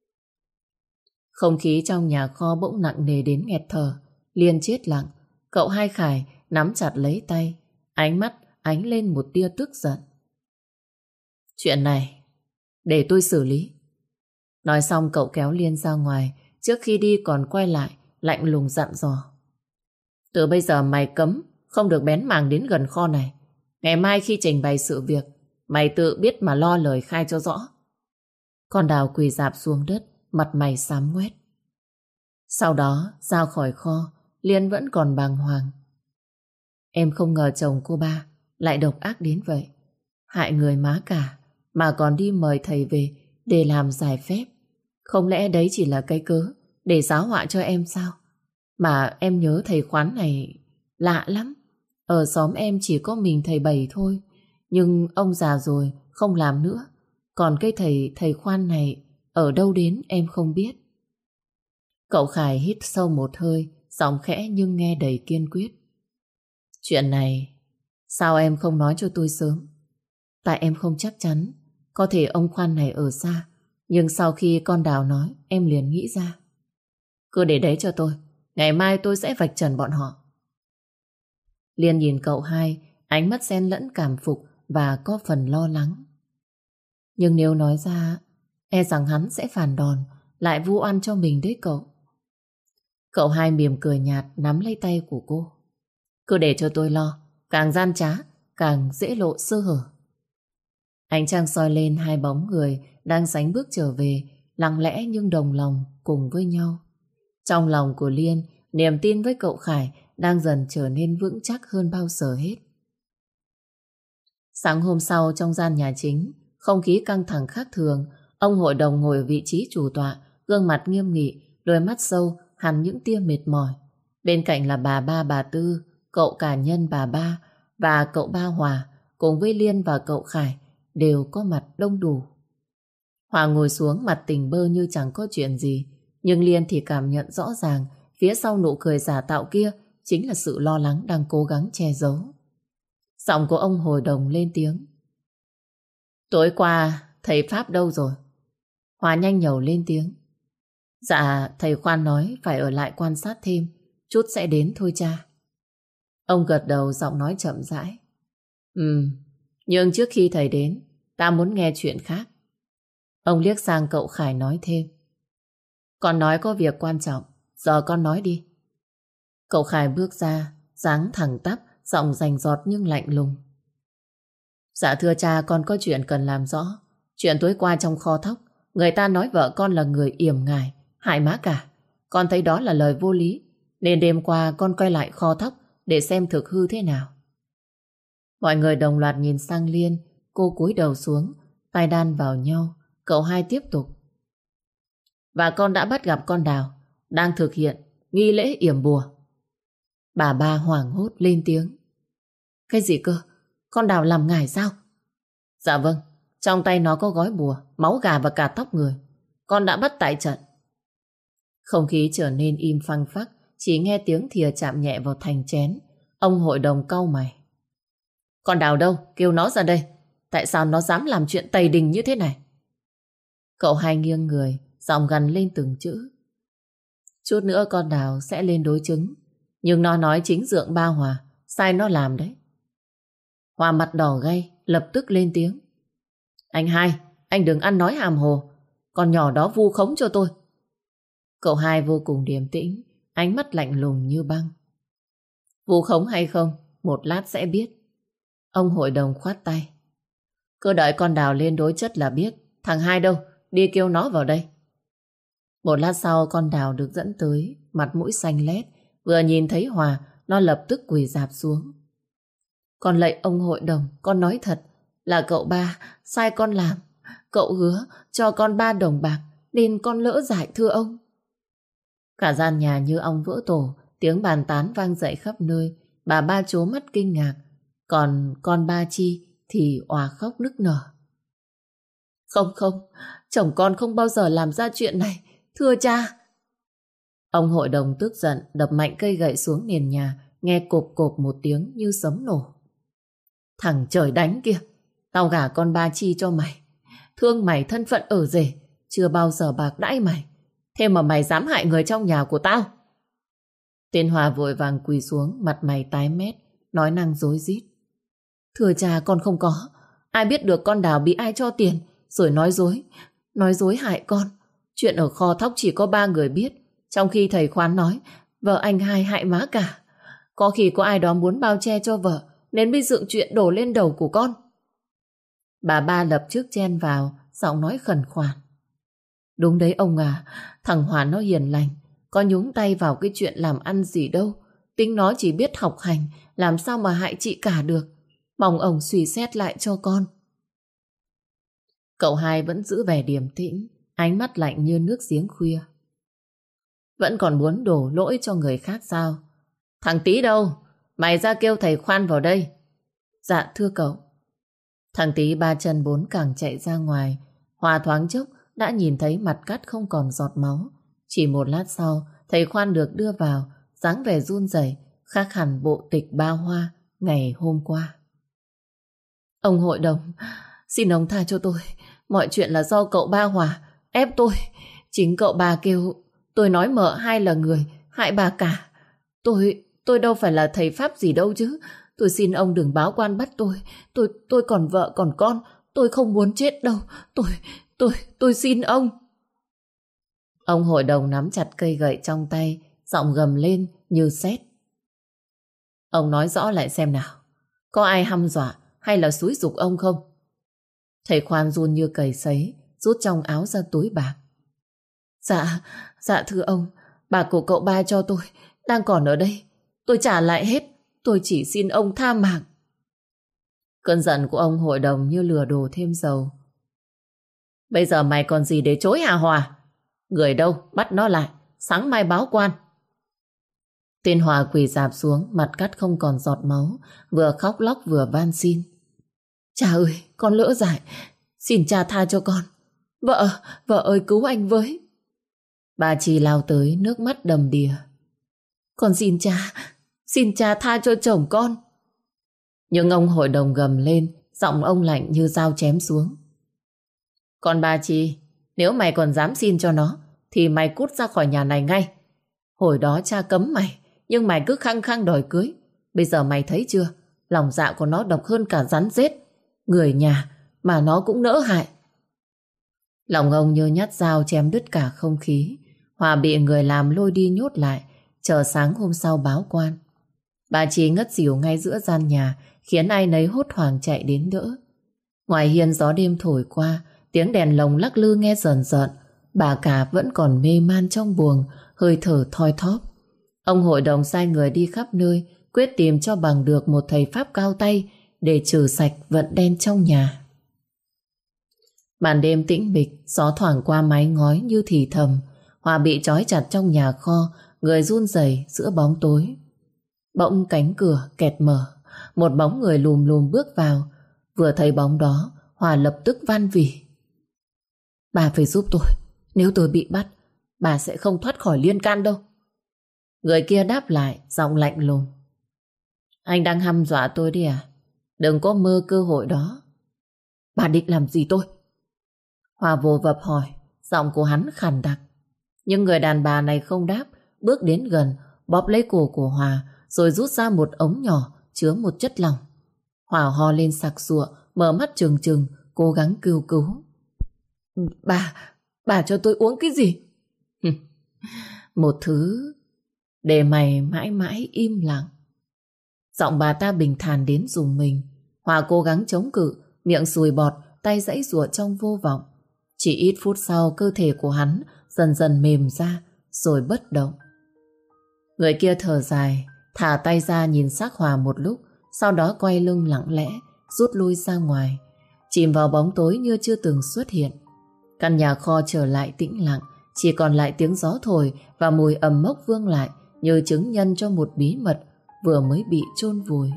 Không khí trong nhà kho bỗng nặng nề đến nghẹt thở. Liên chết lặng. Cậu hai Khải nắm chặt lấy tay, ánh mắt ánh lên một tia tức giận. Chuyện này để tôi xử lý. Nói xong cậu kéo Liên ra ngoài. Trước khi đi còn quay lại lạnh lùng dặn dò. Từ bây giờ mày cấm không được bén mảng đến gần kho này. Ngày mai khi trình bày sự việc, mày tự biết mà lo lời khai cho rõ. Con Đào quỳ rạp xuống đất, mặt mày xám ngoét. Sau đó ra khỏi kho, Liên vẫn còn bàng hoàng. Em không ngờ chồng cô ba lại độc ác đến vậy. Hại người má cả mà còn đi mời thầy về để làm giải phép. Không lẽ đấy chỉ là cái cớ để giáo họa cho em sao? Mà em nhớ thầy khoán này lạ lắm. Ở xóm em chỉ có mình thầy Bảy thôi. Nhưng ông già rồi không làm nữa. Còn cái thầy thầy khoan này ở đâu đến em không biết. Cậu Khải hít sâu một hơi, giọng khẽ nhưng nghe đầy kiên quyết. Chuyện này sao em không nói cho tôi sớm? Tại em không chắc chắn. Có thể ông khoan này ở xa. Nhưng sau khi con Đào nói, em liền nghĩ ra. Cứ để đấy cho tôi. Ngày mai tôi sẽ vạch trần bọn họ. Liên nhìn cậu hai, ánh mắt xen lẫn cảm phục và có phần lo lắng. Nhưng nếu nói ra, e rằng hắn sẽ phản đòn, lại vu oan cho mình đấy cậu. Cậu hai mỉm cười nhạt nắm lấy tay của cô. Cứ để cho tôi lo, càng gian trá, càng dễ lộ sơ hở. Ánh trăng soi lên hai bóng người đang sánh bước trở về, lặng lẽ nhưng đồng lòng cùng với nhau. Trong lòng của Liên, niềm tin với cậu Khải đang dần trở nên vững chắc hơn bao giờ hết. Sáng hôm sau trong gian nhà chính, không khí căng thẳng khác thường. Ông hội đồng ngồi ở vị trí chủ tọa, gương mặt nghiêm nghị, đôi mắt sâu hằn những tia mệt mỏi. Bên cạnh là bà Ba bà Tư, cậu cả Nhân bà Ba và cậu Ba Hòa, cùng với Liên và cậu Khải đều có mặt đông đủ. Hòa ngồi xuống mặt tỉnh bơ như chẳng có chuyện gì, nhưng Liên thì cảm nhận rõ ràng phía sau nụ cười giả tạo kia chính là sự lo lắng đang cố gắng che giấu. Giọng của ông hội đồng lên tiếng. Tối qua thầy Pháp đâu rồi? Hòa nhanh nhẩu lên tiếng. Dạ thầy khoan nói phải ở lại quan sát thêm, chút sẽ đến thôi cha. Ông gật đầu, giọng nói chậm rãi. Ừ, nhưng trước khi thầy đến, ta muốn nghe chuyện khác. Ông liếc sang cậu Khải nói thêm. Con nói có việc quan trọng, giờ con nói đi. Cậu Khải bước ra, dáng thẳng tắp, giọng rành giọt nhưng lạnh lùng. Dạ thưa cha, con có chuyện cần làm rõ. Chuyện tối qua trong kho thóc, người ta nói vợ con là người yểm ngài, hại má cả. Con thấy đó là lời vô lý, nên đêm qua con quay lại kho thóc để xem thực hư thế nào. Mọi người đồng loạt nhìn sang Liên, cô cúi đầu xuống, tay đan vào nhau. Cậu hai tiếp tục. Và con đã bắt gặp con Đào đang thực hiện nghi lễ yểm bùa. Bà Ba hoảng hốt lên tiếng. Cái gì cơ? Con Đào làm ngải sao? Dạ vâng, trong tay nó có gói bùa, máu gà và cả tóc người. Con đã bắt tại trận. Không khí trở nên im phăng phắc, chỉ nghe tiếng thìa chạm nhẹ vào thành chén. Ông hội đồng cau mày. Con Đào đâu? Kêu nó ra đây. Tại sao nó dám làm chuyện tày đình như thế này? Cậu hai nghiêng người, giọng gằn lên từng chữ. Chút nữa con Đào sẽ lên đối chứng. Nhưng nó nói chính Dượng ba Hòa sai nó làm đấy. Hòa mặt đỏ gay, lập tức lên tiếng. Anh hai, anh đừng ăn nói hàm hồ. Con nhỏ đó vu khống cho tôi. Cậu hai vô cùng điềm tĩnh, ánh mắt lạnh lùng như băng. Vu khống hay không, một lát sẽ biết. Ông hội đồng khoát tay. Cứ đợi con Đào lên đối chất là biết. Thằng hai đâu, đi kêu nó vào đây. Một lát sau con Đào được dẫn tới, mặt mũi xanh lét. Vừa nhìn thấy Hòa, nó lập tức quỳ rạp xuống. Con lạy ông hội đồng, con nói thật là cậu ba sai con làm. Cậu hứa cho con ba đồng bạc nên con lỡ dại thưa ông. Cả gian nhà như ong vỡ tổ, tiếng bàn tán vang dậy khắp nơi. Bà ba trố mắt kinh ngạc, còn con ba Chi thì òa khóc nức nở. Không không, chồng con không bao giờ làm ra chuyện này, thưa cha. Ông hội đồng tức giận đập mạnh cây gậy xuống nền nhà, nghe cộp cộp một tiếng như sấm nổ. Thằng trời đánh kia, tao gả con ba Chi cho mày. Thương mày thân phận ở rể, chưa bao giờ bạc đãi mày. Thế mà mày dám hại người trong nhà của tao. Tên Hòa vội vàng quỳ xuống, mặt mày tái mét, nói năng rối rít. Thưa cha, con không có. Ai biết được con Đào bị ai cho tiền, rồi nói dối, nói dối hại con. Chuyện ở kho thóc chỉ có ba người biết, trong khi thầy Khoán nói vợ anh hai hại má cả. Có khi có ai đó muốn bao che cho vợ, nên mới dựng chuyện đổ lên đầu của con. Bà ba lập trước chen vào, giọng nói khẩn khoản. Đúng đấy ông à, thằng Hòa nó hiền lành, có nhúng tay vào cái chuyện làm ăn gì đâu. Tính nó chỉ biết học hành, làm sao mà hại chị cả được. Mong ông suy xét lại cho con. Cậu hai vẫn giữ vẻ điềm tĩnh, ánh mắt lạnh như nước giếng khuya. Vẫn còn muốn đổ lỗi cho người khác sao? Thằng Tý đâu? Mày ra kêu thầy Khoan vào đây. Dạ thưa cậu. Thằng Tý ba chân bốn cẳng chạy ra ngoài. Hòa thoáng chốc đã nhìn thấy mặt cắt không còn giọt máu. Chỉ một lát sau, thầy Khoan được đưa vào, dáng vẻ run rẩy, khác hẳn bộ tịch ba Hoa ngày hôm qua. Ông hội đồng, xin ông tha cho tôi. Mọi chuyện là do cậu ba Hòa ép tôi. Chính cậu ba kêu tôi nói mợ hai là người hại bà cả. Tôi, tôi đâu phải là thầy pháp gì đâu chứ. Tôi xin ông đừng báo quan bắt tôi. Tôi, tôi còn vợ còn con. Tôi không muốn chết đâu. Tôi, tôi, tôi xin ông. Ông hội đồng nắm chặt cây gậy trong tay, giọng gầm lên như sét. Ông nói rõ lại xem nào. Có ai hăm dọa hay là xúi giục ông không? Thầy Khoan run như cầy sấy, rút trong áo ra túi bạc. Dạ, dạ thưa ông, bạc của cậu ba cho tôi đang còn ở đây. Tôi trả lại hết. Tôi chỉ xin ông tha mạng. Cơn giận của ông hội đồng như lửa đổ thêm dầu. Bây giờ mày còn gì để chối hả Hòa? Người đâu, bắt nó lại, sáng mai báo quan. Tên Hòa quỳ rạp xuống, mặt cắt không còn giọt máu, vừa khóc lóc vừa van xin. Cha ơi, con lỡ dại, xin cha tha cho con. Vợ, vợ ơi cứu anh với. Bà Chi lao tới, nước mắt đầm đìa. Con xin cha, xin cha tha cho chồng con. Nhưng ông hội đồng gầm lên, giọng ông lạnh như dao chém xuống. Con bà Chi, nếu mày còn dám xin cho nó, thì mày cút ra khỏi nhà này ngay. Hồi đó cha cấm mày, nhưng mày cứ khăng khăng đòi cưới. Bây giờ mày thấy chưa, lòng dạ của nó độc hơn cả rắn rết. Người nhà mà nó cũng nỡ hại. Lòng ông như nhát dao chém đứt cả không khí. Hòa bị người làm lôi đi nhốt lại, chờ sáng hôm sau báo quan. Bà Chi ngất xỉu ngay giữa gian nhà, khiến ai nấy hốt hoảng chạy đến đỡ. Ngoài hiên gió đêm thổi qua, tiếng đèn lồng lắc lư nghe rờn rợn. Bà cả vẫn còn mê man trong buồng, hơi thở thoi thóp. Ông hội đồng sai người đi khắp nơi, quyết tìm cho bằng được một thầy pháp cao tay để trừ sạch vận đen trong nhà. Màn đêm tĩnh mịch, gió thoảng qua mái ngói như thì thầm. Hòa bị trói chặt trong nhà kho, người run rẩy giữa bóng tối. Bỗng cánh cửa kẹt mở, một bóng người lùm lùm bước vào. Vừa thấy bóng đó, Hòa lập tức van vỉ. Bà phải giúp tôi, nếu tôi bị bắt, bà sẽ không thoát khỏi liên can đâu. Người kia đáp lại, giọng lạnh lùng. Anh đang hăm dọa tôi đi à? Đừng có mơ cơ hội đó. Bà định làm gì tôi? Hòa vồ vập hỏi, giọng của hắn khàn đặc. Nhưng người đàn bà này không đáp, bước đến gần, bóp lấy cổ của Hòa rồi rút ra một ống nhỏ chứa một chất lỏng. Hòa ho lên sặc sụa, mở mắt trừng trừng, cố gắng kêu cứu. Bà, bà cho tôi uống cái gì? Một thứ để mày mãi mãi im lặng. Giọng bà ta bình thản đến rùng mình. Hòa cố gắng chống cự, miệng sùi bọt, tay giãy giụa trong vô vọng. Chỉ ít phút sau, cơ thể của hắn dần dần mềm ra, rồi bất động. Người kia thở dài, thả tay ra nhìn xác Hòa một lúc, sau đó quay lưng lặng lẽ, rút lui ra ngoài, chìm vào bóng tối như chưa từng xuất hiện. Căn nhà kho trở lại tĩnh lặng, chỉ còn lại tiếng gió thổi và mùi ẩm mốc vương lại như chứng nhân cho một bí mật vừa mới bị chôn vùi.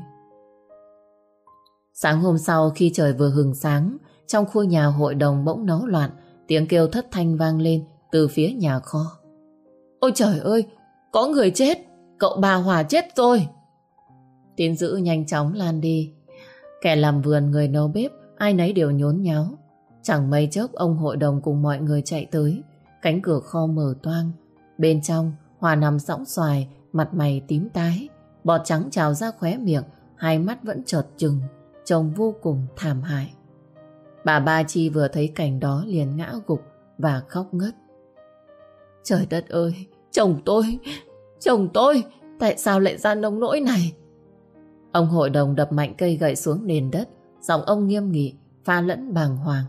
Sáng hôm sau, khi trời vừa hừng sáng, trong khu nhà hội đồng bỗng náo loạn, tiếng kêu thất thanh vang lên từ phía nhà kho. Ôi trời ơi, có người chết, cậu bà Hòa chết rồi. Tin dữ nhanh chóng lan đi. Kẻ làm vườn, người nấu bếp, ai nấy đều nhốn nháo. Chẳng mấy chốc ông hội đồng cùng mọi người chạy tới. Cánh cửa kho mở toang. Bên trong, Hòa nằm sõng xoài, mặt mày tím tái, bọt trắng trào ra khóe miệng, hai mắt vẫn trợt trừng, trông vô cùng thảm hại. Bà Ba Chi vừa thấy cảnh đó liền ngã gục và khóc ngất. Trời đất ơi, chồng tôi, chồng tôi, tại sao lại ra nông nỗi này? Ông hội đồng đập mạnh cây gậy xuống nền đất, giọng ông nghiêm nghị, pha lẫn bàng hoàng.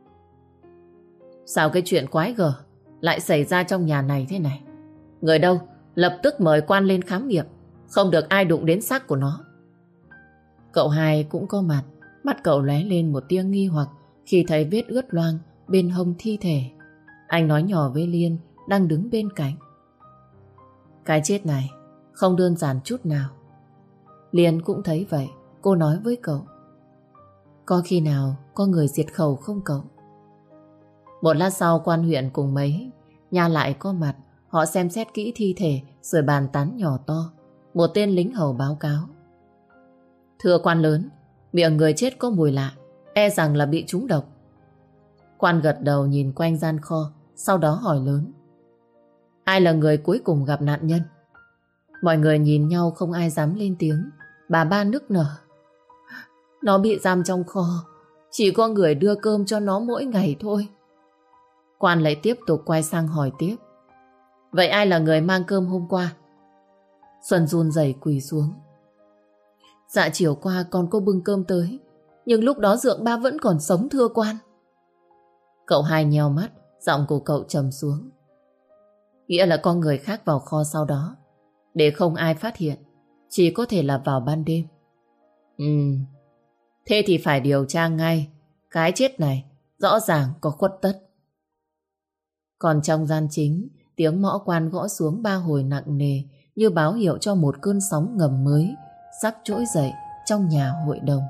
Sao cái chuyện quái gở lại xảy ra trong nhà này thế này? Người đâu? Lập tức mời quan lên khám nghiệm, không được ai đụng đến xác của nó. Cậu hai cũng có mặt, mắt cậu lóe lên một tia nghi hoặc khi thấy vết ướt loang bên hông thi thể. Anh nói nhỏ với Liên đang đứng bên cạnh. Cái chết này không đơn giản chút nào. Liên cũng thấy vậy, cô nói với cậu. Có khi nào có người diệt khẩu không cậu? Một lát sau, quan huyện cùng mấy nhà lại có mặt. Họ xem xét kỹ thi thể rồi bàn tán nhỏ to. Một tên lính hầu báo cáo. Thưa quan lớn, miệng người chết có mùi lạ, e rằng là bị trúng độc. Quan gật đầu nhìn quanh gian kho, sau đó hỏi lớn. Ai là người cuối cùng gặp nạn nhân? Mọi người nhìn nhau không ai dám lên tiếng. Bà Ba nức nở. Nó bị giam trong kho, chỉ có người đưa cơm cho nó mỗi ngày thôi. Quan lại tiếp tục quay sang hỏi tiếp. Vậy ai là người mang cơm hôm qua? Xuân run rẩy quỳ xuống. Dạ chiều qua con có bưng cơm tới, nhưng lúc đó Dượng Ba vẫn còn sống thưa quan. Cậu hai nheo mắt, giọng của cậu trầm xuống. Nghĩa là có người khác vào kho sau đó, để không ai phát hiện, chỉ có thể là vào ban đêm. Ừ, thế thì phải điều tra ngay. Cái chết này rõ ràng có khuất tất. Còn trong gian chính, tiếng mõ quan gõ xuống ba hồi nặng nề như báo hiệu cho một cơn sóng ngầm mới sắp trỗi dậy trong nhà hội đồng.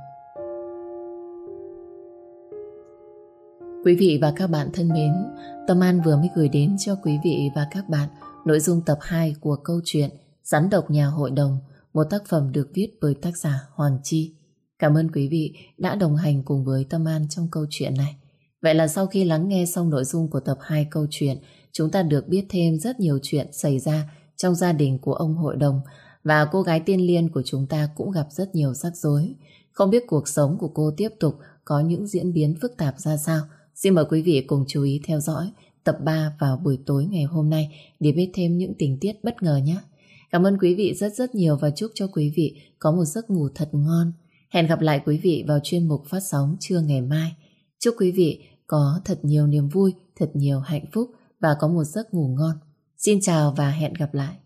Quý vị và các bạn thân mến, Tâm An vừa mới gửi đến cho quý vị và các bạn nội dung tập hai của câu chuyện Rắn độc nhà hội đồng, một tác phẩm được viết bởi tác giả Hoàng Chi. Cảm ơn quý vị đã đồng hành cùng với Tâm An trong câu chuyện này. Vậy là sau khi lắng nghe xong nội dung của tập hai câu chuyện, chúng ta được biết thêm rất nhiều chuyện xảy ra trong gia đình của ông hội đồng, và cô gái tên Liên của chúng ta cũng gặp rất nhiều rắc rối. Không biết cuộc sống của cô tiếp tục có những diễn biến phức tạp ra sao. Xin mời quý vị cùng chú ý theo dõi tập ba vào buổi tối ngày hôm nay để biết thêm những tình tiết bất ngờ nhé. Cảm ơn quý vị rất rất nhiều và chúc cho quý vị có một giấc ngủ thật ngon. Hẹn gặp lại quý vị vào chuyên mục phát sóng trưa ngày mai. Chúc quý vị có thật nhiều niềm vui, thật nhiều hạnh phúc và có một giấc ngủ ngon. Xin chào và hẹn gặp lại.